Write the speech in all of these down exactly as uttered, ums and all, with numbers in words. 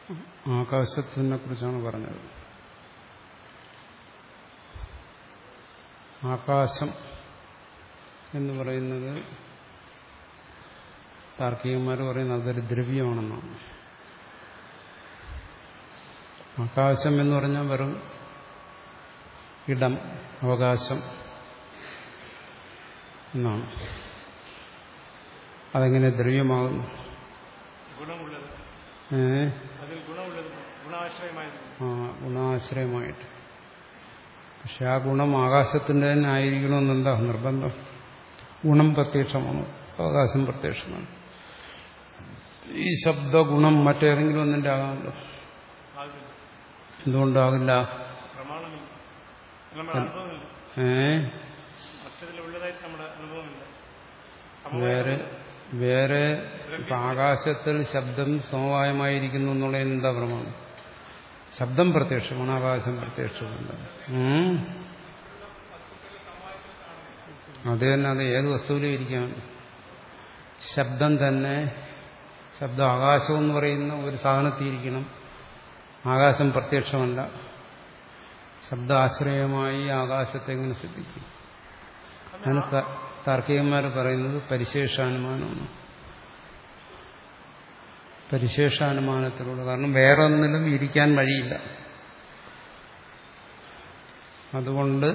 ആകാശത്തിനെ കുറിച്ചാണ് പറഞ്ഞത്. ആകാശം എന്ന് പറയുന്നത് താർക്കികന്മാർ പറയുന്നത് അതൊരു ദ്രവ്യമാണെന്നാണ്. ആകാശം എന്ന് പറഞ്ഞാൽ വെറും ഇടം, അവകാശം എന്നാണ്. അതെങ്ങനെ ദ്രവ്യമാകുന്നു? ഏ ആ ഗുണാശ്രയമായിട്ട്. പക്ഷെ ആ ഗുണം ആകാശത്തിന്റെ തന്നെ ആയിരിക്കണമെന്നെന്താ നിർബന്ധം? ഗുണം പ്രത്യക്ഷമാണ്, അവകാശം പ്രത്യക്ഷമാണ്. ഈ ശബ്ദഗുണം മറ്റേതെങ്കിലും ഒന്നിന്റെ ആകാമല്ലോ? എന്തുകൊണ്ടാകില്ല? ഏ വേറെ വേറെ ഇപ്പൊ ആകാശത്തിൽ ശബ്ദം സമവായമായിരിക്കുന്നു എന്നുള്ളതിന് എന്താ പ്രമാണം? ശബ്ദം പ്രത്യക്ഷമാണ്, ആകാശം പ്രത്യക്ഷമല്ല. അത് തന്നെ, അത് ഏത് വസ്തുവിലും ഇരിക്കാൻ. ശബ്ദം തന്നെ, ശബ്ദം ആകാശം എന്ന് പറയുന്ന ഒരു സാധനത്തിരിക്കണം, ആകാശം പ്രത്യക്ഷമല്ല. ശബ്ദാശ്രയമായി ആകാശത്തെ എങ്ങനെ സിദ്ധിക്കും? അങ്ങനെ താർക്കികന്മാർ പറയുന്നത് പരിശേഷാനുമാനമാണ്. പരിശേഷാനുമാനത്തിലൂടെ, കാരണം വേറെ ഒന്നിലും ഇരിക്കാൻ വഴിയില്ല. അതുകൊണ്ട്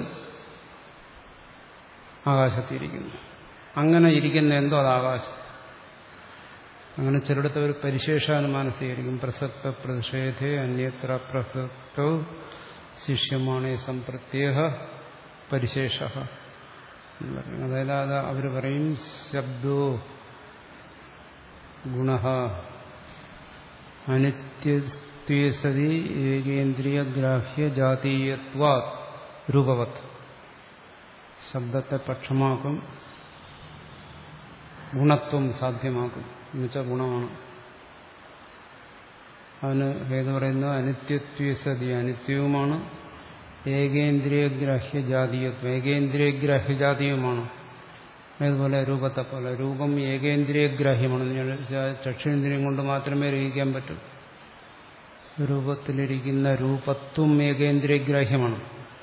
ആകാശത്തിരിക്കുന്നു. അങ്ങനെ ഇരിക്കുന്ന എന്തോ അത് ആകാശം. അങ്ങനെ ചിലയിടത്ത് ഒരു പരിശേഷാനുമാനം സ്വീകരിക്കും. പ്രസക്ത പ്രതിഷേധേ അന്യത്ര പ്രസക്തോ ശിഷ്യമാണേ സംപ്രത്യേക പരിശേഷ. അതായത് അത് അവർ പറയും ശബ്ദോ ഗുണ അനിത്യത്വേ സതി ഏകേന്ദ്രിയ ഗ്രാഹ്യ ജാതീയത്വാ രൂപവത്. ശബ്ദത്തെ പക്ഷമാക്കും, ഗുണത്വം സാധ്യമാക്കും. എന്നുവെച്ചാൽ ഗുണമാണ്. അതിന് ഏത് പറയുന്നത്? അനിത്യത്വേ സതി, അനിത്യവുമാണ്. ഏകേന്ദ്രിയഗ്രാഹ്യ ജാതീയത്വം, ഏകേന്ദ്രിയഗ്രാഹ്യജാതീയമാണ്. അതുപോലെ രൂപത്തെ പോലെ രൂപം ഏകേന്ദ്രിയഗ്രാഹ്യമാണ്. ചക്ഷുരേന്ദ്രിയം കൊണ്ട് മാത്രമേ ഗ്രഹിക്കാൻ പറ്റൂ. രൂപത്തിലിരിക്കുന്ന രൂപത്വം ഏകേന്ദ്രിയഗ്രാഹ്യമാണ്.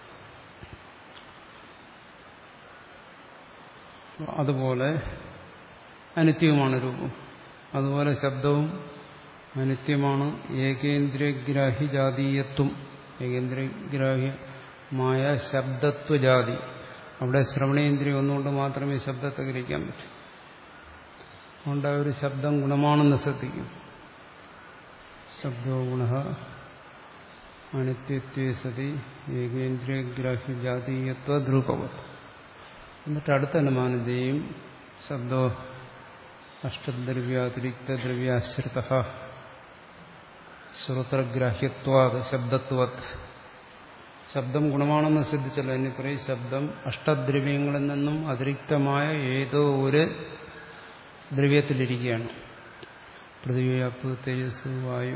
അതുപോലെ അനിത്യവുമാണ് രൂപം. അതുപോലെ ശബ്ദവും അനിത്യമാണ്. ഏകേന്ദ്രിയഗ്രാഹി ജാതീയത്വം, ഏകേന്ദ്രിയഗ്രാഹ്യമായ ശബ്ദത്വജാതി. അവിടെ ശ്രവണേന്ദ്രിയം ഒന്നുകൊണ്ട് മാത്രമേ ശബ്ദത്തെ ഗ്രഹിക്കാൻ പറ്റൂ. അതുകൊണ്ട് ആ ഒരു ശബ്ദം ഗുണമാണെന്ന് ശ്രദ്ധിക്കും. ശബ്ദോ ഗുണ അനിത്യത്വേ സതി ഏകേന്ദ്രിയഗ്രാഹ്യ ജാതീയത്വ ധ്രുവവത്. എന്നിട്ട് അടുത്ത അനുമാനം ചെയ്യും. ശബ്ദോ അഷ്ടദ്രവ്യാതിരിക്ത ദ്രവ്യാശ്രിത ശ്രോത്രഗ്രാഹ്യത്വാത് ശബ്ദത്വത്. ശബ്ദം ഗുണമാണെന്ന് ശ്രദ്ധിച്ചല്ലോ. എന്നെ പറയും ശബ്ദം അഷ്ടദ്രവ്യങ്ങളിൽ നിന്നും അതിരിക്തമായ ഏതോ ഒരു ദ്രവ്യത്തിലിരിക്കുകയാണ്. പൃഥ്വി, അപ്പ്, തേജസ്, വായു,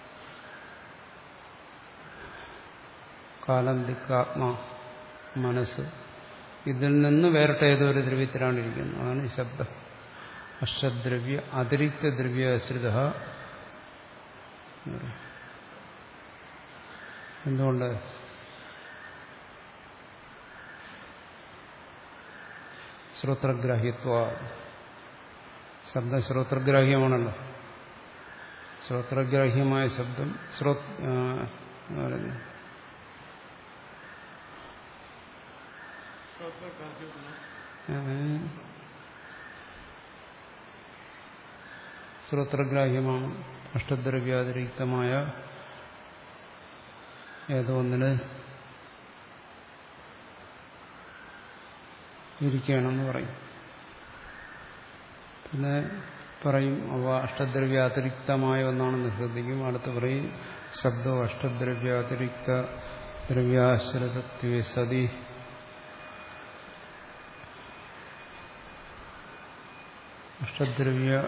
കാലം, ദിക്ക്, ആത്മാ, മനസ്സ്. ഇതിൽ നിന്ന് വേറിട്ട ഏതോ ഒരു ദ്രവ്യത്തിലാണ് ഇരിക്കുന്നത്. അതാണ് ഈ ശബ്ദം. അഷ്ടദ്രവ്യ അതിരിക്ത ദ്രവ്യാശ്രിത. എന്തുകൊണ്ട്? ശ്രോത്രഗ്രാഹ്യത്വ. ശബ്ദം ശ്രോത്രഗ്രാഹ്യമാണല്ലോ. ശ്രോത്രഗ്രാഹ്യമായ ശബ്ദം ശ്രോ ശ്രോത്രഗ്രാഹ്യമാണ്. അഷ്ടദ്രവ്യാതിരിക്തമായ ഏതോ ഒന്നിന് ഇരിക്കുകയാണെന്ന് പറയും. പിന്നെ പറയും അവ അഷ്ടദ്രവ്യാതിരിക്തമായ ഒന്നാണെന്ന് ശ്രദ്ധിക്കും. അടുത്ത് പറയും ശബ്ദോ അഷ്ടദ്രവ്യാതിരിക്ത ദ്രവ്യാശ്രിതത്വേ സതി അഷ്ടദ്രവ്യ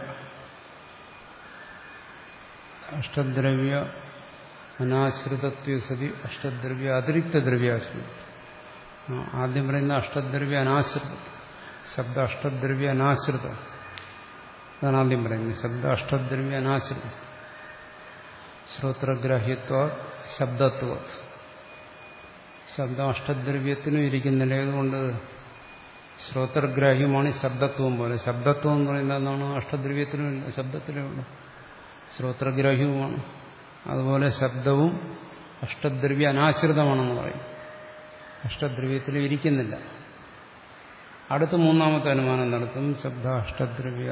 അഷ്ടദ്രവ്യ അനാശ്രിതത്വ സതി അഷ്ടദ്രവ്യ അതിരിക്ത ദ്രവ്യാശ്രിതം. ആദ്യം പറയുന്ന അഷ്ടദ്രവ്യ അനാശ്രിതം. ശബ്ദ അഷ്ടദ്രവ്യ അനാശ്രിതം. അതാണ് ആദ്യം പറയുന്നത്. ശബ്ദ അഷ്ടദ്രവ്യ അനാശ്രിതം. ശ്രോത്രഗ്രാഹ്യത്വ ശബ്ദത്വ. ശബ്ദം അഷ്ടദ്രവ്യത്തിനും ഇരിക്കുന്നില്ല. ഏതുകൊണ്ട് ശ്രോത്രഗ്രാഹ്യമാണ് ശബ്ദത്വം പോലെ. ശബ്ദത്വം എന്ന് പറയുന്നത് എന്താണ്? അഷ്ടദ്രവ്യത്തിനും ഇല്ല, ശബ്ദത്തിലേ ഉള്ളൂ. ശ്രോത്രഗ്രാഹ്യവുമാണ്. അതുപോലെ ശബ്ദവും അഷ്ടദ്രവ്യ അനാശ്രിതമാണെന്ന് പറയും. അഷ്ടദ്രവ്യത്തിലും ഇരിക്കുന്നില്ല. അടുത്ത മൂന്നാമത്തെ അനുമാനം നടത്തും. ശബ്ദ അഷ്ടദ്രവ്യ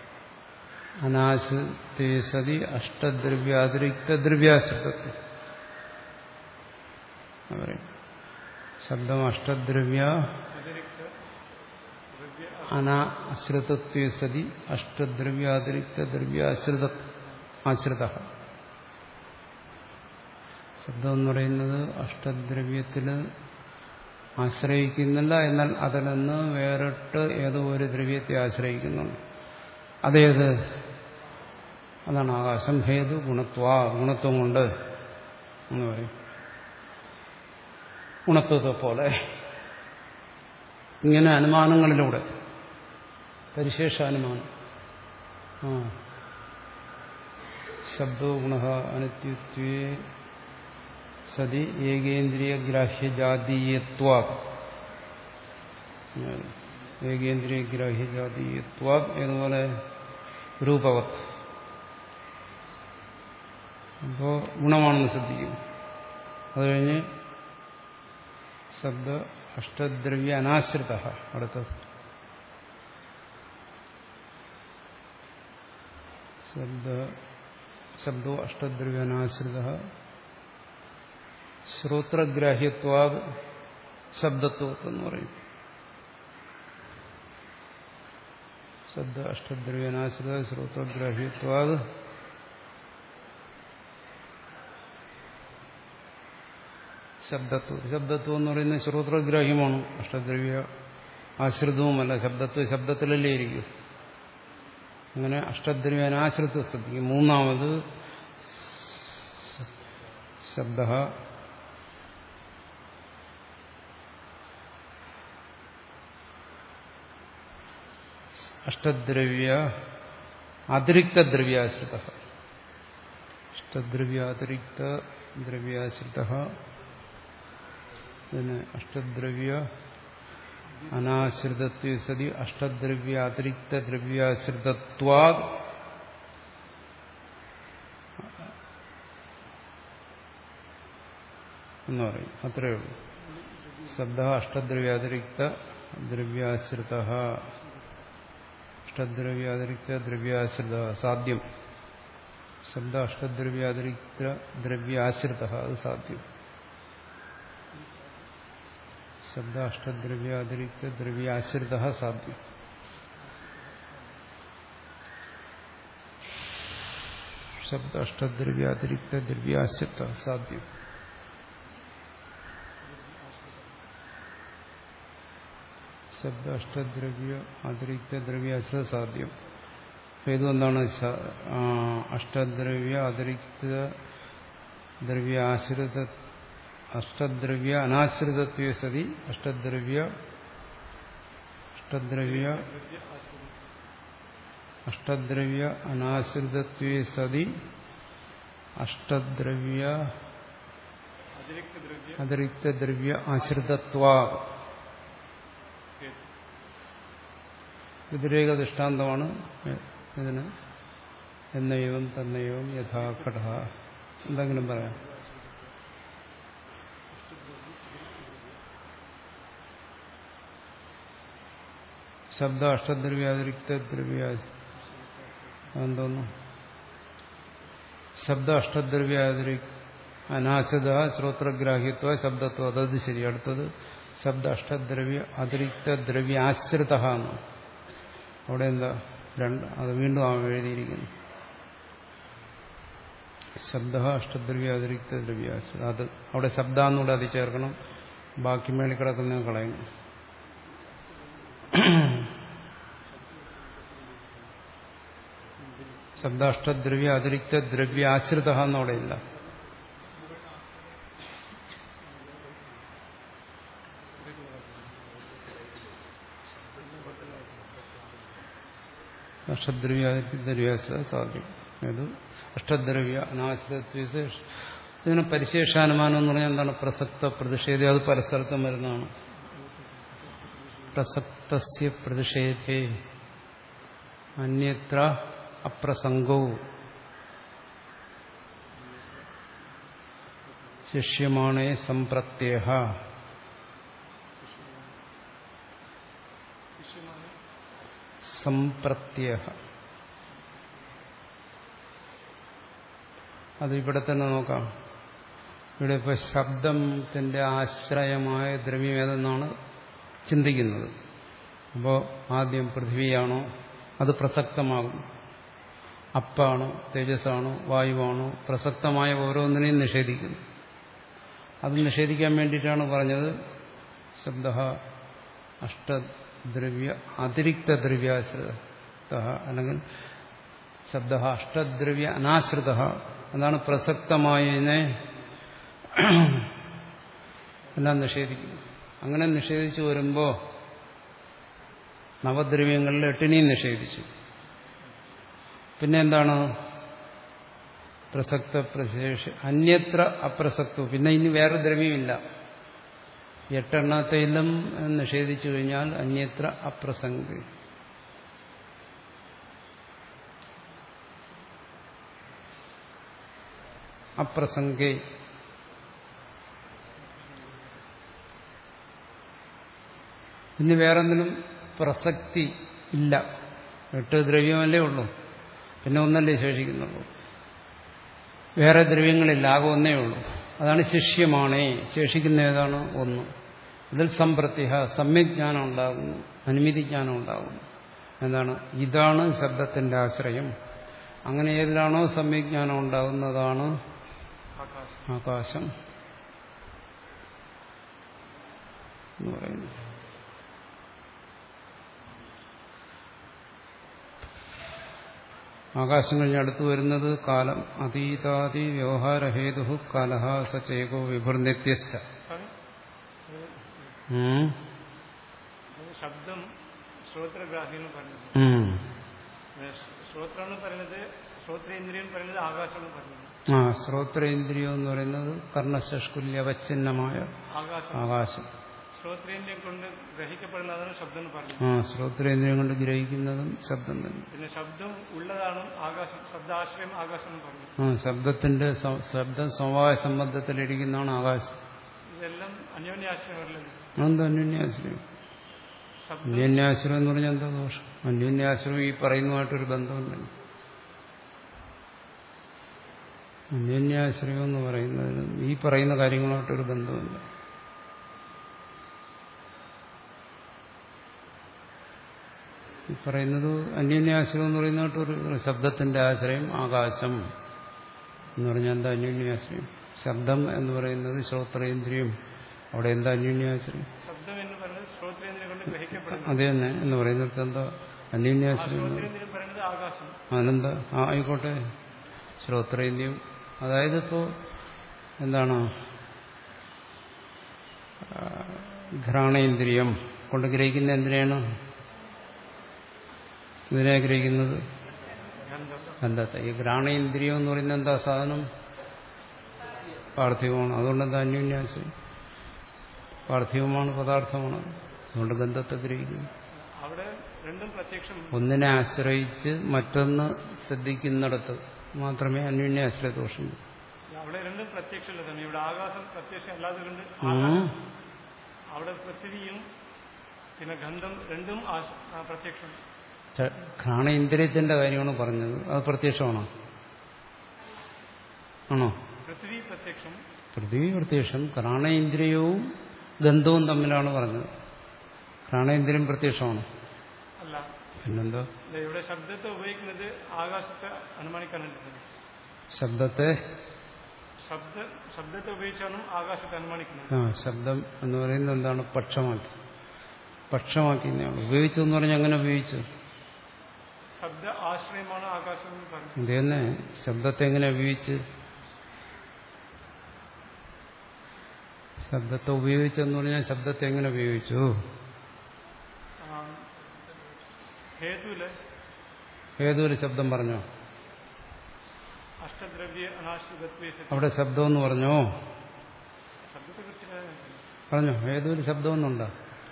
അനാശ്രിതേ സതി അഷ്ടദ്രവ്യാതിരിക്ത ദ്രവ്യാശ്രിതത്വം. ശബ്ദം അഷ്ടദ്രവ്യ അനാശ്രിതത്വേ സതി അഷ്ടദ്രവ്യാതിരിക്ത ദ്രവ്യാശ്രിത ആശ്രിത. ശബ്ദം എന്ന് പറയുന്നത് അഷ്ടദ്രവ്യത്തിൽ ആശ്രയിക്കുന്നില്ല, എന്നാൽ അതിൽ നിന്ന് വേറിട്ട് ഏതോ ഒരു ദ്രവ്യത്തെ ആശ്രയിക്കുന്നുണ്ട്. അതേത്? അതാണ് ആകാശം. ഹേതു ഗുണത്വ, ഗുണത്വം കൊണ്ട് എന്ന് പറയും. ഗുണത്വത്തെ പോലെ. ഇങ്ങനെ അനുമാനങ്ങളിലൂടെ പരിശേഷാനുമാനം. ആ ശബ്ദോ ഗുണ അനിത്യത്വേ സതി ഏകേന്ദ്രിയ ഗ്രാഹ്യജാതീയത്വ. ഏകേന്ദ്രിയ ഗ്രാഹ്യജാതീയത്വ ഏതുപോലെ രൂപവത്. അപ്പോ ഗുണമാണെന്ന് ശ്രദ്ധിക്കും. അത് കഴിഞ്ഞ് ശബ്ദ അഷ്ടദ്രവ്യ അനാശ്രിത. അടുത്തത് ശബ്ദ ശബ്ദോ അഷ്ടദ്രവ്യ അനാശ്രിത ശ്രോത്രഗ്രാഹ്യത്വാ ശബ്ദത്വത്ത് എന്ന് പറയും. ശബ്ദ അഷ്ടദ്രവ്യ അനാശ്രിത ശ്രോത്രഗ്രാഹ്യത്വാ ശബ്ദത്വം. ശബ്ദത്വം എന്ന് പറയുന്നത് ശ്രോത്രഗ്രാഹ്യമാണ്, അഷ്ടദ്രവ്യ ആശ്രിതവുമല്ല. ശബ്ദത്വം ശബ്ദത്തിലല്ലേ ഇരിക്കും. അങ്ങനെ അഷ്ടദ്രവ്യ അനാശ്രിത സ്ഥിതിക്ക്. മൂന്നാമത് ശബ്ദ അഷ്ടദ്രവ്യ അതിരിക്ത ദ്രവ്യാശ്രിത. അഷ്ടദ്രവ്യാതിരിക്ത ദ്രവ്യാശ്രിത. പിന്നെ അഷ്ടദ്രവ്യ അനാശ്രിതത്വ സതി അഷ്ടദ്രവ്യ അതിരിക്ത ദ്രവ്യാശ്രിതത്വാ എന്ന് പറയും. അത്രയേ ഉള്ളൂ. ശബ്ദ അഷ്ടദ്രവ്യാതിരിക്ത ദ്രവ്യാശ്രിത. അഷ്ടദ്രവ്യാതിരിക്ത ദ്രവ്യാശ്രിത സാധ്യം. ശബ്ദ അഷ്ടദ്രവ്യാതിരിക്ത ദ്രവ്യാശ്രിത അത് സാധ്യം. ശബ്ദ അഷ്ടദ്രവ്യാതിരിക്ത ദ്രവ്യാശ്രിത സാധ്യം. ശബ്ദ അഷ്ടദ്രവ്യാതിരിക്ത ദ്രവ്യാശ്രിത സാധ്യം. ശബ്ദ അഷ്ടദ്രവ്യ അതിരിക്ത ദ്രവ്യാശ്രിത സാധ്യം. ഇതെന്താണ്? അഷ്ടദ്രവ്യ അതിരിക്ത ദ്രവ്യാശ്രിത അഷ്ടദ്രവ്യ അനാശ്രിതത്വേ സതി അഷ്ടദ്രവ്യ അഷ്ടദ്രവ്യ അഷ്ടദ്രവ്യ അനാശ്രിതത്വേ സതി അഷ്ടദ്രവ്യ അതിരിക്ത ദ്രവ്യ ആശ്രിതത്വാ. വ്യതിരേക ദൃഷ്ടാന്തമാണ് ഇതിന്. എന്നയവും തന്നയവും യഥാഘട. എന്തെങ്കിലും പറയാം? ശബ്ദ അഷ്ടദ്രവ്യാതിരിക്ത ദ്രവ്യ എന്തോന്നു? ശബ്ദ അഷ്ടദ്രവ്യാതിരിക്ത അനാശ്രിത ശ്രോത്രഗ്രാഹ്യത്വ ശബ്ദത്വം. അതത് ശരി. അടുത്തത് ശബ്ദ അഷ്ടദ്രവ്യ അതിരിക്ത ദ്രവ്യാശ്രിത എന്ന്. അവിടെ എന്താ? രണ്ട്. അത് വീണ്ടും ആ എഴുതിയിരിക്കുന്നു. ശബ്ദ അഷ്ടദ്രവ്യ അതിരിക്ത ദ്രവ്യാശ്രിത. അത് അവിടെ ശബ്ദാന്നൂടെ അത് ചേർക്കണം. ബാക്കി മേളിൽ കിടക്കുന്ന കളയണം. ശബ്ദാഷ്ടദ്രവ്യ അതിരിക്ത ദ്രവ്യാശ്രിത എന്നവിടെ ഇല്ല. അഷ്ടദ്രവ്യാതിരിക്ത ദ്രവ്യാശ്രിത സാധ്യം. ഇത് അഷ്ടദ്രവ്യ അനാശ്രിതത്വ. ഇതിന് പരിശേഷാനുമാനം എന്ന് പറഞ്ഞാൽ എന്താണ്? പ്രസക്ത പ്രതിഷേധി. അത് പരസ്ഥലത്തും വരുന്നതാണ്. പ്രസക്തസ്യ പ്രതിഷേധേ അന്യത്ര അപ്രസംഗോ ശിഷ്യമാണേ സംപ്രത്യയ. സംപ്രത്യയ അത് ഇവിടെ തന്നെ നോക്കാം. ഇവിടെ ഇപ്പോൾ ശബ്ദത്തിന്റെ ആശ്രയമായ ദ്രവ്യം ഏതെന്നാണ് ചിന്തിക്കുന്നത്. അപ്പോൾ ആദ്യം പൃഥ്വിയാണോ? അത് പ്രസക്തമാകും. അപ്പാണോ? തേജസ്സാണോ? വായുവാണോ? പ്രസക്തമായ ഓരോന്നിനെയും നിഷേധിക്കുന്നു. അത് നിഷേധിക്കാൻ വേണ്ടിയിട്ടാണ് പറഞ്ഞത് ശബ്ദ അഷ്ടദ്രവ്യ അതിരിക്ത ദ്രവ്യാശ്രിത അല്ലെങ്കിൽ ശബ്ദ അഷ്ടദ്രവ്യ അനാശ്രിത. അതാണ് പ്രസക്തമായതിനെ എല്ലാം നിഷേധിക്കുന്നു. അങ്ങനെ നിഷേധിച്ചു വരുമ്പോൾ നവദ്രവ്യങ്ങളിൽ എട്ടിനെയും നിഷേധിച്ചു. പിന്നെ എന്താണ്? പ്രസക്ത പ്രശേഷ അന്യത്ര അപ്രസക്തവും. പിന്നെ ഇനി വേറെ ദ്രവ്യമില്ല. എട്ടെണ്ണത്തെയിലും നിഷേധിച്ചു കഴിഞ്ഞാൽ അന്യത്ര അപ്രസംഗ. അപ്രസംഗേ ഇനി വേറെന്തിനും പ്രസക്തി ഇല്ല. എട്ട് ദ്രവ്യമല്ലേ ഉള്ളൂ. പിന്നെ ഒന്നല്ലേ ശേഷിക്കുന്നുള്ളൂ. വേറെ ദ്രവ്യങ്ങളില്ല. ആകെ ഒന്നേ ഉള്ളൂ. അതാണ് ശിഷ്യമാണേ. ശേഷിക്കുന്ന ഏതാണ്? ഒന്ന്. ഇതിൽ സംപ്രത്യഹ സമ്യജ്ഞാനം ഉണ്ടാകുന്നു, അനുമതിജ്ഞാനം ഉണ്ടാകുന്നു. എന്താണ്? ഇതാണ് ശബ്ദത്തിന്റെ ആശ്രയം. അങ്ങനെ ഏതിലാണോ സമ്യജ്ഞാനം ഉണ്ടാകുന്നതാണ് ആകാശം എന്ന് പറയുന്നത്. ആകാശം കഴിഞ്ഞ് അടുത്ത് വരുന്നത് കാലം. അതീതാദി വ്യവഹാരഹേതു കാലഹ സചേകോ വിഭുർനിത്യസ്ഥ. ശബ്ദം ശ്രോത്രഗ്രാഹ്യം പറഞ്ഞത്. ശ്രോത്രം എന്ന് പറയുന്നത് ശ്രോത്രേന്ദ്രിയം പറയുന്നത് ആകാശം എന്ന് പറയുന്നത്. ആ ശ്രോത്രേന്ദ്രിയം എന്ന് പറയുന്നത് കർണശഷ്കുല്യവച്ഛിന്നമായ ആകാശം. ശ്രോത്രേന്ദ്രിയം കൊണ്ട് ഗ്രഹിക്കപ്പെടുന്നതാണ് ശബ്ദം എന്ന് പറയുന്നത്. ആ ശ്രോത്രേന്ദ്രിയം കൊണ്ട് ഗ്രഹിക്കുന്നതും ശബ്ദം തന്നെ. പിന്നെ ശബ്ദം ഉള്ളതാണ് ആകാശം. ശബ്ദാശ്രയം ആകാശം എന്ന് പറയുന്നത്. ആ ശബ്ദത്തിന്റെ ശബ്ദം സമവായ സംബന്ധത്തിലിരിക്കുന്നതാണ് ആകാശം. ഇതെല്ലാം അന്യോന്യാശ്രയമല്ലല്ലോ. എന്താ അന്യോന്യാശ്രയം? അന്യോന്യാശ്രയം എന്ന് പറഞ്ഞാൽ എന്താ ദോഷം? അന്യോന്യാശ്രയം ഈ പറയുന്നതുമായിട്ടൊരു ബന്ധമുണ്ടല്ലോ. അന്യോന്യാശ്രയം എന്ന് പറയുന്നതിന് ഈ പറയുന്ന കാര്യങ്ങളുമായിട്ടൊരു ബന്ധമില്ല. ഈ പറയുന്നത് അന്യോന്യാശ്രയം എന്ന് പറയുന്നതായിട്ടൊരു ശബ്ദത്തിന്റെ ആശ്രയം ആകാശം എന്ന് പറഞ്ഞാൽ എന്താ അന്യോന്യാശ്രയം? ശബ്ദം എന്ന് പറയുന്നത് ശ്രോത്രേന്ദ്രിയം. അവിടെ എന്താ അന്യോന്യാശ്രയം? ശബ്ദം എന്ന് പറയുന്നത് ശ്രോത്രേന്ദ്രിയം കൊണ്ട് ഗ്രഹിക്കപ്പെടുന്നു. അത് തന്നെ എന്ന് പറയുന്നത് എന്താ അന്യോന്യാശ്രയം? അതെന്താ? ആ ആയിക്കോട്ടെ. ശ്രോത്രേന്ദ്രിയം അതായത് ഇപ്പോൾ എന്താണ് ഘ്രാണേന്ദ്രിയം കൊണ്ട് ഗ്രഹിക്കുന്ന എന്തിനാണ്? ഇതിനെ ഗ്രഹിക്കുന്നത് ഗന്ധത്തെ. ഈ ഘ്രാണേന്ദ്രിയം എന്ന് പറയുന്നത് എന്താ സാധനം? പാർത്ഥിവമാണ്. അതുകൊണ്ട് എന്താ അന്യോന്യാശ്രയം? പാർത്ഥിവമാണ്, പദാർത്ഥമാണ്. അതുകൊണ്ട് ഗന്ധത്തെ ഗ്രഹിക്കുന്നു. ഒന്നിനെ ആശ്രയിച്ച് മറ്റൊന്ന് ശ്രദ്ധിക്കുന്നിടത്ത് മാത്രമേ അന്യോന്യാശ്രയ ദോഷം. അവിടെ രണ്ടും പ്രത്യക്ഷമല്ല. ഇവിടെ ആകാശം പ്രത്യക്ഷം അല്ലാതുകൊണ്ട് അവിടെ പൃഥ്വിയും പിന്നെ ഗന്ധം രണ്ടും പ്രത്യക്ഷം. ഘ്രാണേന്ദ്രിയത്തിന്റെ കാര്യമാണ് പറഞ്ഞത്. അത് പ്രത്യക്ഷമാണോ? ആണോ? പൃഥ്വി പ്രത്യക്ഷം. പൃഥ്വി പ്രത്യക്ഷം. ഘ്രാണേന്ദ്രിയവും ഗന്ധവും തമ്മിലാണ് പറഞ്ഞത്. ഘ്രാണേന്ദ്രിയം പ്രത്യക്ഷമാണ്. അല്ല. പിന്നെന്താ? ഇവിടെ ശബ്ദത്തെ ഉപയോഗിക്കുന്നത് ആകാശത്തെ അനുമാനിക്കാനുണ്ട്. ശബ്ദത്തെ ശബ്ദ ശബ്ദത്തെ ഉപയോഗിച്ചാണ് ആകാശത്തെ അനുമാനിക്കുന്നത്. ആ ശബ്ദം എന്ന് പറയുന്നത് എന്താണ്? പക്ഷമാക്കി. പക്ഷമാക്കി ഉപയോഗിച്ചു എന്ന് പറഞ്ഞാൽ അങ്ങനെ ഉപയോഗിച്ചു. ശബ്ദ ആശ്രയമാണ് ആകാശം എന്ന് പറഞ്ഞു. ഇത് തന്നെ ശബ്ദത്തെ എങ്ങനെ ഉപയോഗിച്ച്? ശബ്ദത്തെ ഉപയോഗിച്ചെന്ന് പറഞ്ഞാൽ ശബ്ദത്തെ എങ്ങനെ ഉപയോഗിച്ചു? ഹേതുവില് ഹേതുവില് ശബ്ദം പറഞ്ഞോ? അഷ്ടദ്രവ്യ അനാശ്രിതത്വേ സതി. അവിടെ ശബ്ദമെന്ന് പറഞ്ഞോ? ശബ്ദത്തെക്കുറിച്ച് പറഞ്ഞോ, ഏതൊരു ശബ്ദമൊന്നുണ്ടോ?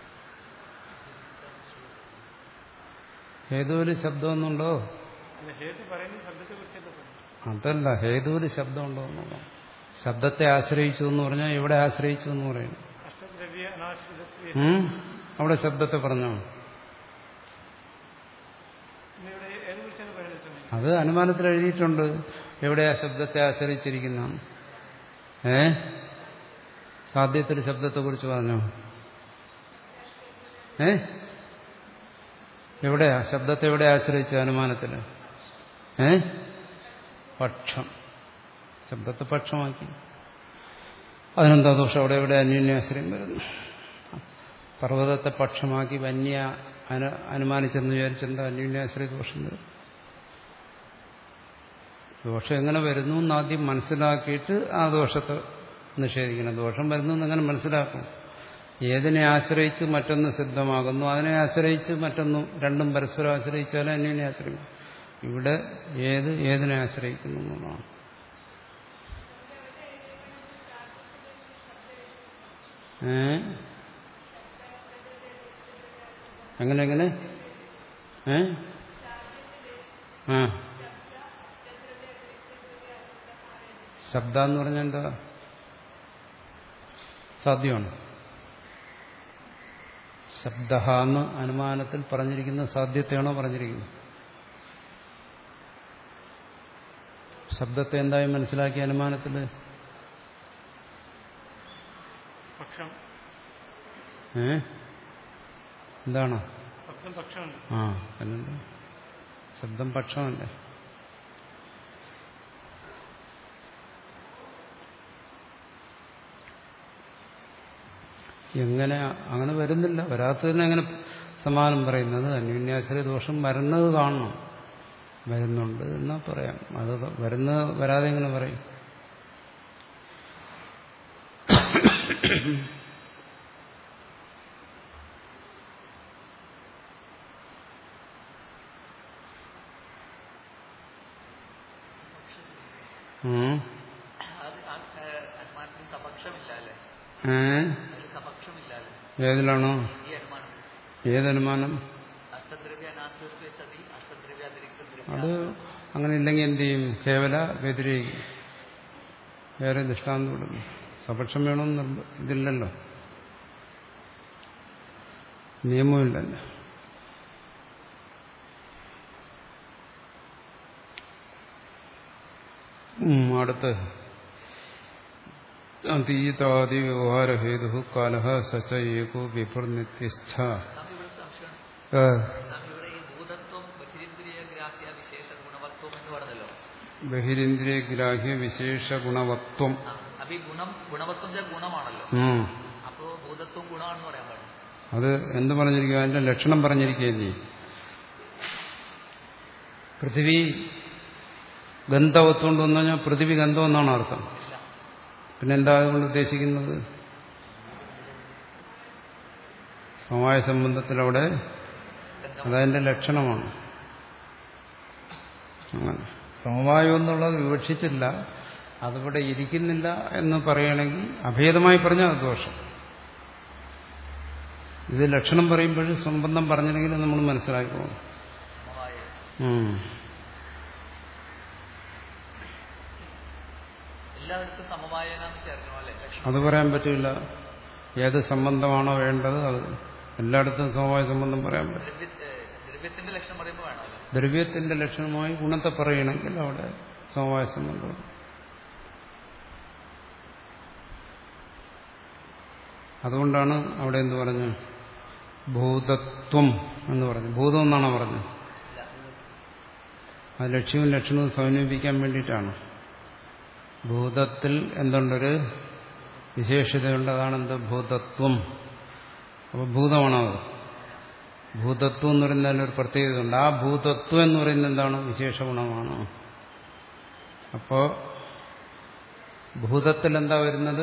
ഹേതുവിൽ ശബ്ദമൊന്നുണ്ടോ? അല്ല, ഹേതു പറയുന്നത് ശബ്ദത്തെക്കുറിച്ചല്ല പറഞ്ഞു. അതല്ല, ഹേതുവിൽ ശബ്ദമുണ്ടോ എന്നുള്ളോ? ശബ്ദത്തെ ആശ്രയിച്ചു എന്ന് പറഞ്ഞാൽ എവിടെ ആശ്രയിച്ചു എന്ന് പറയുന്നു? അഷ്ടദ്രവ്യ അനാശ്രിതത്വേ. അവിടെ ശബ്ദത്തെ പറഞ്ഞോ? ഇവിടെ ഏതുകുറിച്ചാണ് പറയുന്നത്? അത് അനുമാനത്തിൽ എഴുതിയിട്ടുണ്ട്. എവിടെയാ ശബ്ദത്തെ ആശ്രയിച്ചിരിക്കുന്ന? ഏ സാധ്യത്തിൽ ശബ്ദത്തെ കുറിച്ച് പറഞ്ഞോ? ഏ എവിടെയാ ശബ്ദത്തെ എവിടെ ആശ്രയിച്ച അനുമാനത്തില്? ഏ പക്ഷം. ശബ്ദത്തെ പക്ഷമാക്കി. അതിനെന്താ ദോഷം? അവിടെ എവിടെ അന്യോന്യാശ്രയം വരുന്നു? പർവ്വതത്തെ പക്ഷമാക്കി വന്യ അനു അനുമാനിച്ചെന്ന് വിചാരിച്ചെന്താ അന്യോന്യാശ്രയ ദോഷം വരും? ദോഷം എങ്ങനെ വരുന്നു എന്നാദ്യം മനസ്സിലാക്കിയിട്ട് ആ ദോഷത്തെ നിഷേധിക്കണം. ദോഷം വരുന്നു എന്നെങ്ങനെ മനസ്സിലാക്കും? ഏതിനെ ആശ്രയിച്ച് മറ്റൊന്ന് സിദ്ധമാകുന്നു, അതിനെ ആശ്രയിച്ച് മറ്റൊന്നും, രണ്ടും പരസ്പരം ആശ്രയിച്ചാലും അന്യോന്യം ആശ്രയിക്കും. ഇവിടെ ഏത് ഏതിനെ ആശ്രയിക്കുന്നു എന്നുള്ളതാണ്. ഏ എങ്ങനെ എങ്ങനെ ഏ ആ ശബ്ദം എന്ന് പറഞ്ഞാൽ എന്താ? സാധ്യമാണ്. ശബ്ദ എന്ന് അനുമാനത്തിൽ പറഞ്ഞിരിക്കുന്ന സാധ്യതയാണോ പറഞ്ഞിരിക്കുന്നത്? ശബ്ദത്തെ എന്തായി മനസ്സിലാക്കിയ അനുമാനത്തിൽ? ഏ എന്താണ്? ആ പിന്നെന്താ? ശബ്ദം പക്ഷമല്ലേ? എങ്ങനെ അങ്ങനെ വരുന്നില്ല? വരാത്തതിന് എങ്ങനെ സമാനം പറയുന്നത്? അന്യോന്യാശ്രയ ദോഷം വരുന്നത് കാണണം. വരുന്നുണ്ട് എന്നാ പറയാം. അത് വരുന്നത് വരാതെ എങ്ങനെ പറയും? ഏതിലാണോ? ഏതനുമാനം? അത് അങ്ങനെ ഇല്ലെങ്കിൽ എന്ത് ചെയ്യും? കേവല വ്യതിരേകി വേറെ ദൃഷ്ടാന്തം വിടുന്നു. സപക്ഷം വേണമെന്ന് ഇതില്ലല്ലോ, നിയമമില്ലല്ലോ. അടുത്ത് അതീതാദി വ്യവഹാരഹേതു കാലഃ സച ഏകോ വിഭുർനിത്യസ്ഥ. ബഹിരിന്ദ്രിയഗ്രാഹ്യ വിശേഷ ഗുണവത്വം. അത് എന്ത് പറഞ്ഞിരിക്കുക? അതിന്റെ ലക്ഷണം പറഞ്ഞിരിക്കുകയല്ലേ? പൃഥിവി ഗന്ധവത്വം കൊണ്ടെന്ന് പറഞ്ഞാൽ പൃഥിവി ഗന്ധം എന്നാണ് അർത്ഥം. പിന്നെന്താ അതുകൊണ്ട് ഉദ്ദേശിക്കുന്നത്? സമവായ സംബന്ധത്തിലവിടെ അതതിന്റെ ലക്ഷണമാണ്. അങ്ങനെ സമവായം എന്നുള്ളത് വിവക്ഷിച്ചില്ല, അതിവിടെ ഇരിക്കുന്നില്ല എന്ന് പറയണമെങ്കിൽ അഭേദമായി പറഞ്ഞാൽ അത് ദോഷം. ഇത് ലക്ഷണം പറയുമ്പോഴും സംബന്ധം പറഞ്ഞില്ലെങ്കിൽ നമ്മൾ മനസ്സിലാക്കിക്കോളും. അത് പറയാൻ പറ്റില്ല. ഏത് സംബന്ധമാണോ വേണ്ടത് അത് എല്ലായിടത്തും സമവായ സംബന്ധം പറയാൻ പറ്റും. ദ്രവ്യത്തിന്റെ ലക്ഷണമായി ഗുണത്തെ പറയണമെങ്കിൽ അവിടെ സമവായ സംബന്ധം. അതുകൊണ്ടാണ് അവിടെ എന്ത് പറഞ്ഞു? ഭൂതത്വം എന്ന് പറഞ്ഞു. ഭൂതം എന്നാണോ പറഞ്ഞത്? ആ ലക്ഷ്യവും ലക്ഷണവും സമന്വയിപ്പിക്കാൻ വേണ്ടിയിട്ടാണ്. ഭൂതത്തിൽ എന്തുണ്ടൊരു വിശേഷതയുണ്ട്, അതാണെന്ത്? ഭൂതത്വം. അപ്പോൾ ഭൂതമാണോ അത്? ഭൂതത്വം എന്ന് പറയുന്നതിൽ ഒരു പ്രത്യേകതയുണ്ട്. ആ ഭൂതത്വം എന്ന് പറയുന്നത് എന്താണ്? വിശേഷ ഗുണമാണ്. അപ്പോ ഭൂതത്തിൽ എന്താ വരുന്നത്?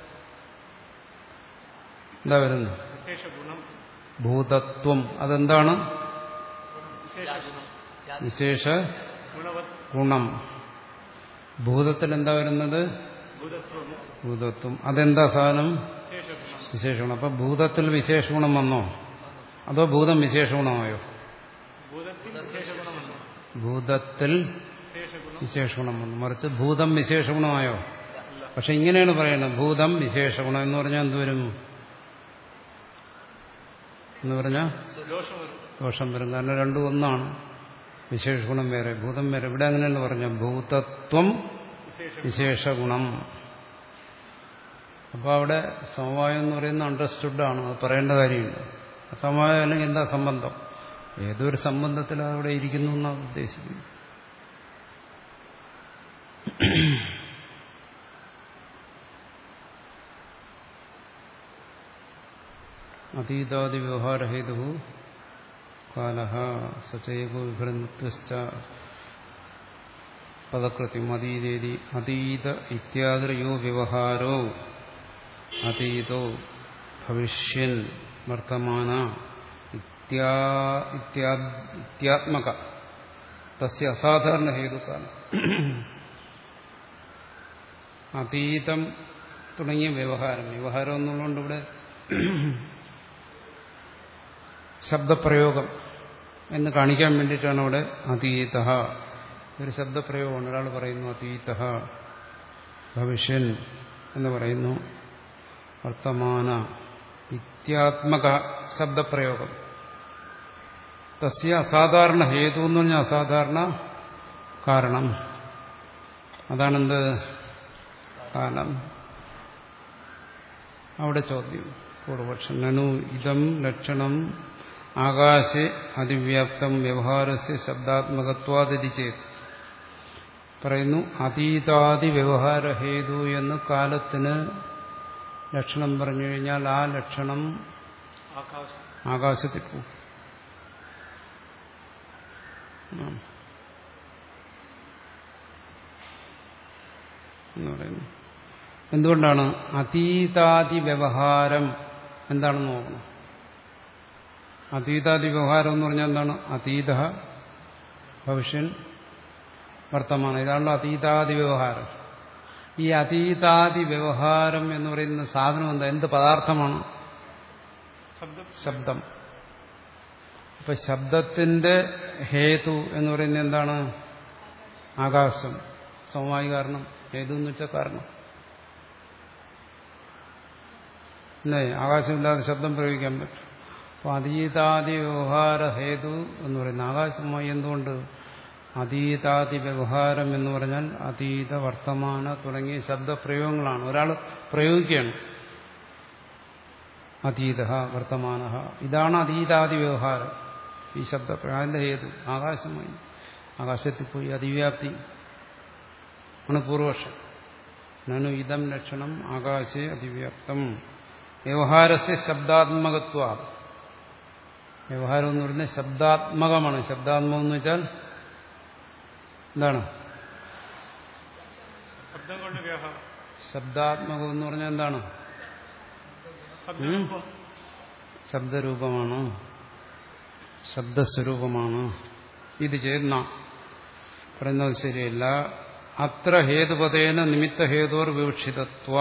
എന്താ വരുന്നത്? ഭൂതത്വം. അതെന്താണ്? വിശേഷ ഗുണം. ഭൂതത്തിൽ എന്താ വരുന്നത്? ഭൂതത്വം. അതെന്താ സാധനം? വിശേഷഗുണം. അപ്പൊ ഭൂതത്തിൽ വിശേഷഗുണം വന്നോ അതോ ഭൂതം വിശേഷഗുണമായോ? ഭൂതത്തിൽ വിശേഷഗുണം വന്നു, മറിച്ച് ഭൂതം വിശേഷഗുണമായോ? പക്ഷെ ഇങ്ങനെയാണ് പറയുന്നത്, ഭൂതം വിശേഷഗുണം എന്ന് പറഞ്ഞാൽ എന്തുവരും എന്ന് പറഞ്ഞാൽ ദോഷം വരും. കാരണം രണ്ടും ഒന്നാണ്. വിശേഷഗുണം വേറെ, ഭൂതം വേറെ. ഇവിടെ അങ്ങനെയല്ല പറഞ്ഞ ഭൂതത്വം വിശേഷഗുണം. അപ്പോൾ അവിടെ സമവായം എന്ന് പറയുന്നത് അണ്ടർസ്റ്റുഡാണ്, അത് പറയേണ്ട കാര്യമില്ല. സമവായം അല്ലെങ്കിൽ എന്താ സംബന്ധം? ഏതൊരു സംബന്ധത്തിൽ അതവിടെ ഇരിക്കുന്നു എന്നാണ് ഉദ്ദേശിക്കുന്നത്. അതീതാദി വ്യവഹാരഹേതു കാലഃ സചൈകോ വിഭ്രന്ത്വശ്ച പദകൃത്യം അതീതേതി അതീത ഇത്യാദിയോ വ്യവഹാരോ അതീതോ ഭവിഷ്യൻ വർത്തമാന ഇത്യാത്മക തസ്യ അസാധാരണ ഹേതുക്കാണ്. അതീതം തുടങ്ങിയ വ്യവഹാരം, വ്യവഹാരം എന്നുള്ളതുകൊണ്ട് ഇവിടെ ശബ്ദപ്രയോഗം എന്ന് കാണിക്കാൻ വേണ്ടിയിട്ടാണ് അവിടെ അതീത ഒരു ശബ്ദപ്രയോഗമാണ്. ഒരാൾ പറയുന്നു അതീത ഭവിഷ്യൻ എന്ന് പറയുന്നു, വർത്തമാന ഇത്യാത്മക ശബ്ദപ്രയോഗം. തസ്യ അസാധാരണ ഹേതു എന്ന് പറഞ്ഞാൽ അസാധാരണ കാരണം. അതാണെന്ത് കാലം. അവിടെ ചോദ്യം പൂർവപക്ഷം നനു ഇതം ലക്ഷണം ആകാശേ അതിവ്യാപ്തം വ്യവഹാരസ്യ ശബ്ദാത്മകത്വാദിതി ചേത് പറയുന്നു. അതീതാദി വ്യവഹാരഹേതു എന്ന് കാലത്തിന് ലക്ഷണം പറഞ്ഞു കഴിഞ്ഞാൽ ആ ലക്ഷണം ആകാശത്തിൽ പോകും. എന്ന് പറയുന്നു. എന്തുകൊണ്ടാണ്? അതീതാദി വ്യവഹാരം എന്താണെന്ന് നോക്കണം. അതീതാദി വ്യവഹാരം എന്ന് പറഞ്ഞാൽ എന്താണ്? അതീത ഭവിഷ്യൻ വർത്തമാനം, ഇതാണല്ലോ അതീതാദി വ്യവഹാരം. ഈ അതീതാദി വ്യവഹാരം എന്ന് പറയുന്ന സാധനം എന്താ? എന്ത് പദാർത്ഥമാണ്? ശബ്ദം. അപ്പൊ ശബ്ദത്തിന്റെ ഹേതു എന്ന് പറയുന്നത് എന്താണ്? ആകാശം. സമവായി കാരണം. ഹേതു എന്ന് വെച്ചാൽ കാരണം. അല്ലേ? ആകാശമില്ലാതെ ശബ്ദം പ്രയോഗിക്കാൻ പറ്റും. അപ്പൊ അതീതാദി വ്യവഹാര ഹേതു എന്ന് പറയുന്നത് ആകാശമായി. എന്തുകൊണ്ട്? അതീതാദി വ്യവഹാരം എന്ന് പറഞ്ഞാൽ അതീത വർത്തമാന തുടങ്ങിയ ശബ്ദപ്രയോഗങ്ങളാണ്. ഒരാൾ പ്രയോഗിക്കുകയാണ്. അതീത വർത്തമാന, ഇതാണ് അതീതാദി വ്യവഹാരം. ഈ ശബ്ദപ്രയോഗം അതിന്റെ ഹേതു ആകാശമായി. ആകാശത്തിൽ പോയി അതിവ്യാപ്തി ആണ് പൂർവപക്ഷം. നനു ഇതം ലക്ഷണം ആകാശേ അതിവ്യാപ്തം വ്യവഹാരസ്യ ശബ്ദാത്മകത്വ. വ്യവഹാരം എന്ന് പറയുന്നത് ശബ്ദാത്മകമാണ്. ശബ്ദാത്മകം എന്ന് വെച്ചാൽ എന്താണ്? ശബ്ദാത്മകം എന്ന് പറഞ്ഞാൽ എന്താണ്? ശബ്ദരൂപമാണ്, ശബ്ദസ്വരൂപമാണ്. ഇത് ചെയ്യുന്ന പറയുന്നത് ശരിയല്ല. അത്ര ഹേതുപതേന നിമിത്ത ഹേതോർ വിവക്ഷിതത്വ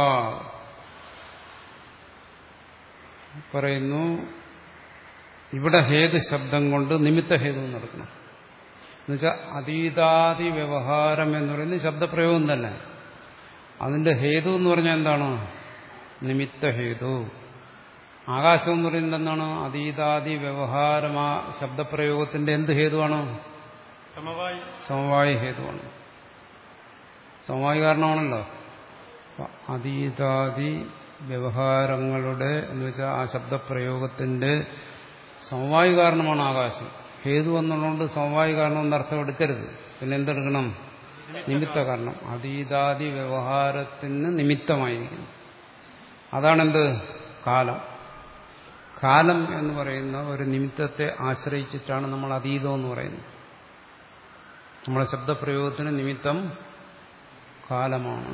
പറയുന്നു. ഇവിടെ ഹേതു ശബ്ദം കൊണ്ട് നിമിത്ത ഹേതു നടക്കണം. എന്നുവെച്ചാൽ അതീതാദി വ്യവഹാരം എന്ന് പറയുന്നത് ശബ്ദപ്രയോഗം തന്നെ. അതിന്റെ ഹേതു എന്ന് പറഞ്ഞാൽ എന്താണ്? നിമിത്ത ഹേതു. ആകാശം എന്ന് പറയുന്നത് എന്താണ്? അതീതാദി വ്യവഹാരമാ ശബ്ദപ്രയോഗത്തിന്റെ എന്ത് ഹേതുവാണ്? സമവായി ഹേതുവാണ്. സമവായി കാരണമാണല്ലോ. അതീതാദി വ്യവഹാരങ്ങളുടെ എന്ന് വെച്ചാൽ ആ ശബ്ദപ്രയോഗത്തിന്റെ സമവായി കാരണമാണ് ആകാശം. ഹേതു എന്നുള്ളതുകൊണ്ട് സമവായി കാരണം എന്നർത്ഥം എടുക്കരുത്. പിന്നെ എന്തെടുക്കണം? നിമിത്ത കാരണം. അതീതാദി വ്യവഹാരത്തിന് നിമിത്തമായിരിക്കുന്നു. അതാണെന്ത്? കാലം. കാലം എന്ന് പറയുന്ന ഒരു നിമിത്തത്തെ ആശ്രയിച്ചിട്ടാണ് നമ്മൾ അതീതം എന്ന് പറയുന്നത്. നമ്മളെ ശബ്ദപ്രയോഗത്തിന് നിമിത്തം കാലമാണ്.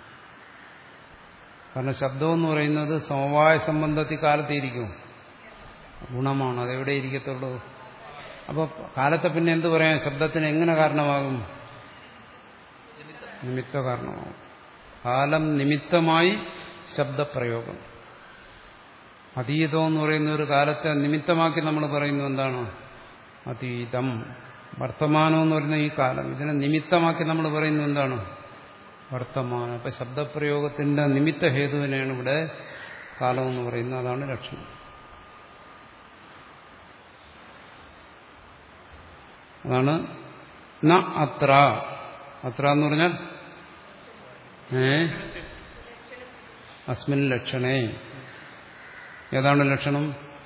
കാരണം ശബ്ദം എന്ന് പറയുന്നത് സമവായ സംബന്ധത്തിൽ കാലത്തിരിക്കും, ഗുണമാണ്. അതെവിടെ ഇരിക്കത്തുള്ളൂ? അപ്പോൾ കാലത്തെ പിന്നെ എന്ത് പറയാം? ശബ്ദത്തിന് എങ്ങനെ കാരണമാകും? നിമിത്ത കാരണമാവും. കാലം നിമിത്തമായി ശബ്ദപ്രയോഗം. അതീതം എന്ന് പറയുന്ന ഒരു കാലത്തെ നിമിത്തമാക്കി നമ്മൾ പറയുന്നത് എന്താണ്? അതീതം. വർത്തമാനം എന്ന് പറയുന്ന ഈ കാലം, ഇതിനെ നിമിത്തമാക്കി നമ്മൾ പറയുന്നത് എന്താണ്? വർത്തമാനം. അപ്പൊ ശബ്ദപ്രയോഗത്തിന്റെ നിമിത്ത ഹേതുവിനെയാണ് ഇവിടെ കാലം എന്ന് പറയുന്നത്. അതാണ് ലക്ഷണം. അതാണ് ന അത്ര. അത്ര എന്ന് പറഞ്ഞാൽ ഏ അസ്മിൻ ലക്ഷണേ. ഏതാണ് ലക്ഷണം?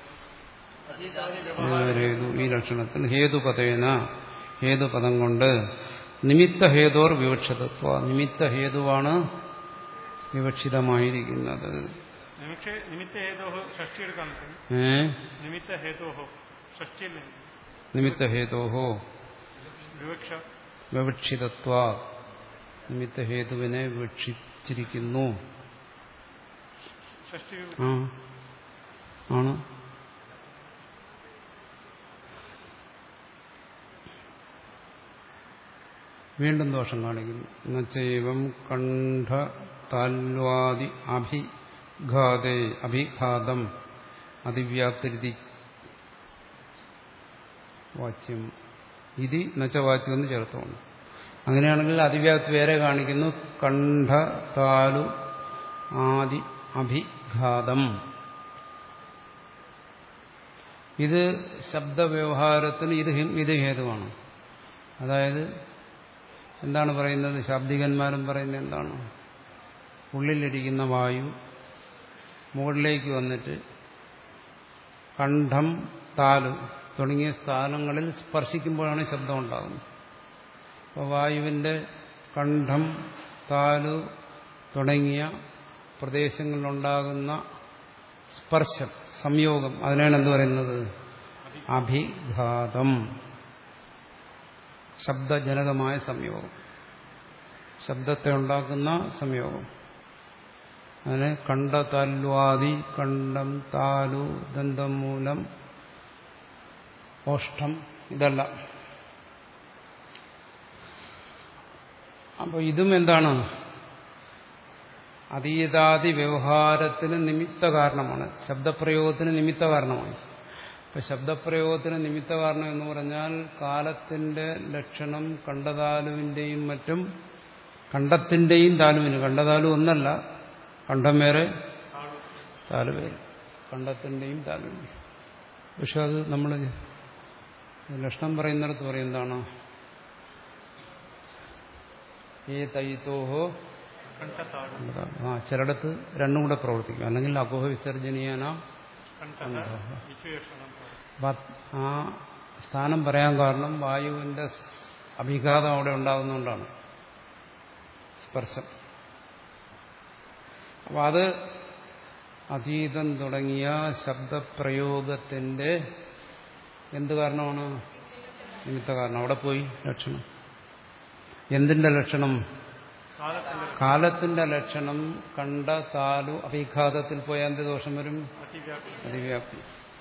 ഹേതു. ഈ ലക്ഷണത്തിൽ ഹേതുപദേന, ഹേതുപദം കൊണ്ട് നിമിത്ത ഹേതോർ വിവക്ഷിതത്വ. നിമിത്ത ഹേതുവാണ് വിവക്ഷിതമായിരിക്കുന്നത്. നിമിത്ത ഹേതോഹോ വിവക്ഷിതത്വ. നിമിത്ത ഹേതുവിനെ വിവക്ഷിച്ചിരിക്കുന്നു. ആ ആണ്. വീണ്ടും ദോഷം കാണിക്കുന്നു. എന്നുവെച്ചൈവം കണ്ഠ താൽവാദി അഭിഘാതേ അഭിഘാതം അതിവ്യാപ്തി വാച്യം. ഇതി നച്ച വാച്യം എന്ന് ചേർത്തുകൊണ്ട്. അങ്ങനെയാണെങ്കിൽ അതിവ്യാപ്തി വേറെ കാണിക്കുന്നു. കണ്ഠ താലു ആദി അഭിഘാതം. ഇത് ശബ്ദവ്യവഹാരത്തിന് ഇത് ഇത് ഹേതുവാണ്. അതായത് എന്താണ് പറയുന്നത്? ശാബ്ദികന്മാരും പറയുന്നത് എന്താണ്? ഉള്ളിലിരിക്കുന്ന വായു മുകളിലേക്ക് വന്നിട്ട് കണ്ഠം താലു തുടങ്ങിയ സ്ഥാനങ്ങളിൽ സ്പർശിക്കുമ്പോഴാണ് ശബ്ദം ഉണ്ടാകുന്നത്. അപ്പോൾ വായുവിന്റെ കണ്ഠം താലു തുടങ്ങിയ പ്രദേശങ്ങളിലുണ്ടാകുന്ന സ്പർശം, സംയോഗം, അതിനാണ് എന്ത് പറയുന്നത്? അഭിഘാതം. ശബ്ദജനകമായ സംയോഗം, ശബ്ദത്തെ ഉണ്ടാക്കുന്ന സംയോഗം. അതിന് കണ്ഠ താൽവാദി, കണ്ഠം താലു ദന്തം മൂലം ഓഷ്ടം ഇതല്ല. അപ്പോൾ ഇതും എന്താണ്? അതീതാദി വ്യവഹാരത്തിന് നിമിത്ത കാരണമാണ്. ശബ്ദപ്രയോഗത്തിന് നിമിത്ത കാരണമാണ്. ഇപ്പൊ ശബ്ദപ്രയോഗത്തിന് നിമിത്ത കാരണം എന്ന് പറഞ്ഞാൽ കാലത്തിന്റെ ലക്ഷണം കണ്ഠതാലുവിന്റെയും മറ്റും, കണ്ഠത്തിന്റെയും താലുവിന്, കണ്ഠതാലു ഒന്നല്ല, കണ്ഠം വേറെ താലു വേറെ, കണ്ഠത്തിന്റെയും താലുവിന്റെയും. പക്ഷെ അത് നമ്മൾ ലക്ഷണം പറയുന്നിടത്ത് പറയും എന്താണ്? ഏ തൈത്തോഹോ. ആ ചിലടത്ത് രണ്ടും കൂടെ പ്രവർത്തിക്കും. അല്ലെങ്കിൽ അപോഹ വിസർജനീയന. ആ സ്ഥാനം പറയാൻ കാരണം വായുവിന്റെ അഭിഘാതം അവിടെ ഉണ്ടാകുന്നതുകൊണ്ടാണ്, സ്പർശം. അപ്പൊ അത് അതീതം തുടങ്ങിയ ശബ്ദപ്രയോഗത്തിന്റെ എന്ത് കാരണമാണ്? നിമിത്ത കാരണം. അവിടെ പോയി ലക്ഷണം. എന്തിന്റെ ലക്ഷണം? കാലത്തിന്റെ ലക്ഷണം. കണ്ട താലു അഭിഘാതത്തിൽ പോയാൽ എന്ത് ദോഷം വരും? അതിവ്യാപ്തി.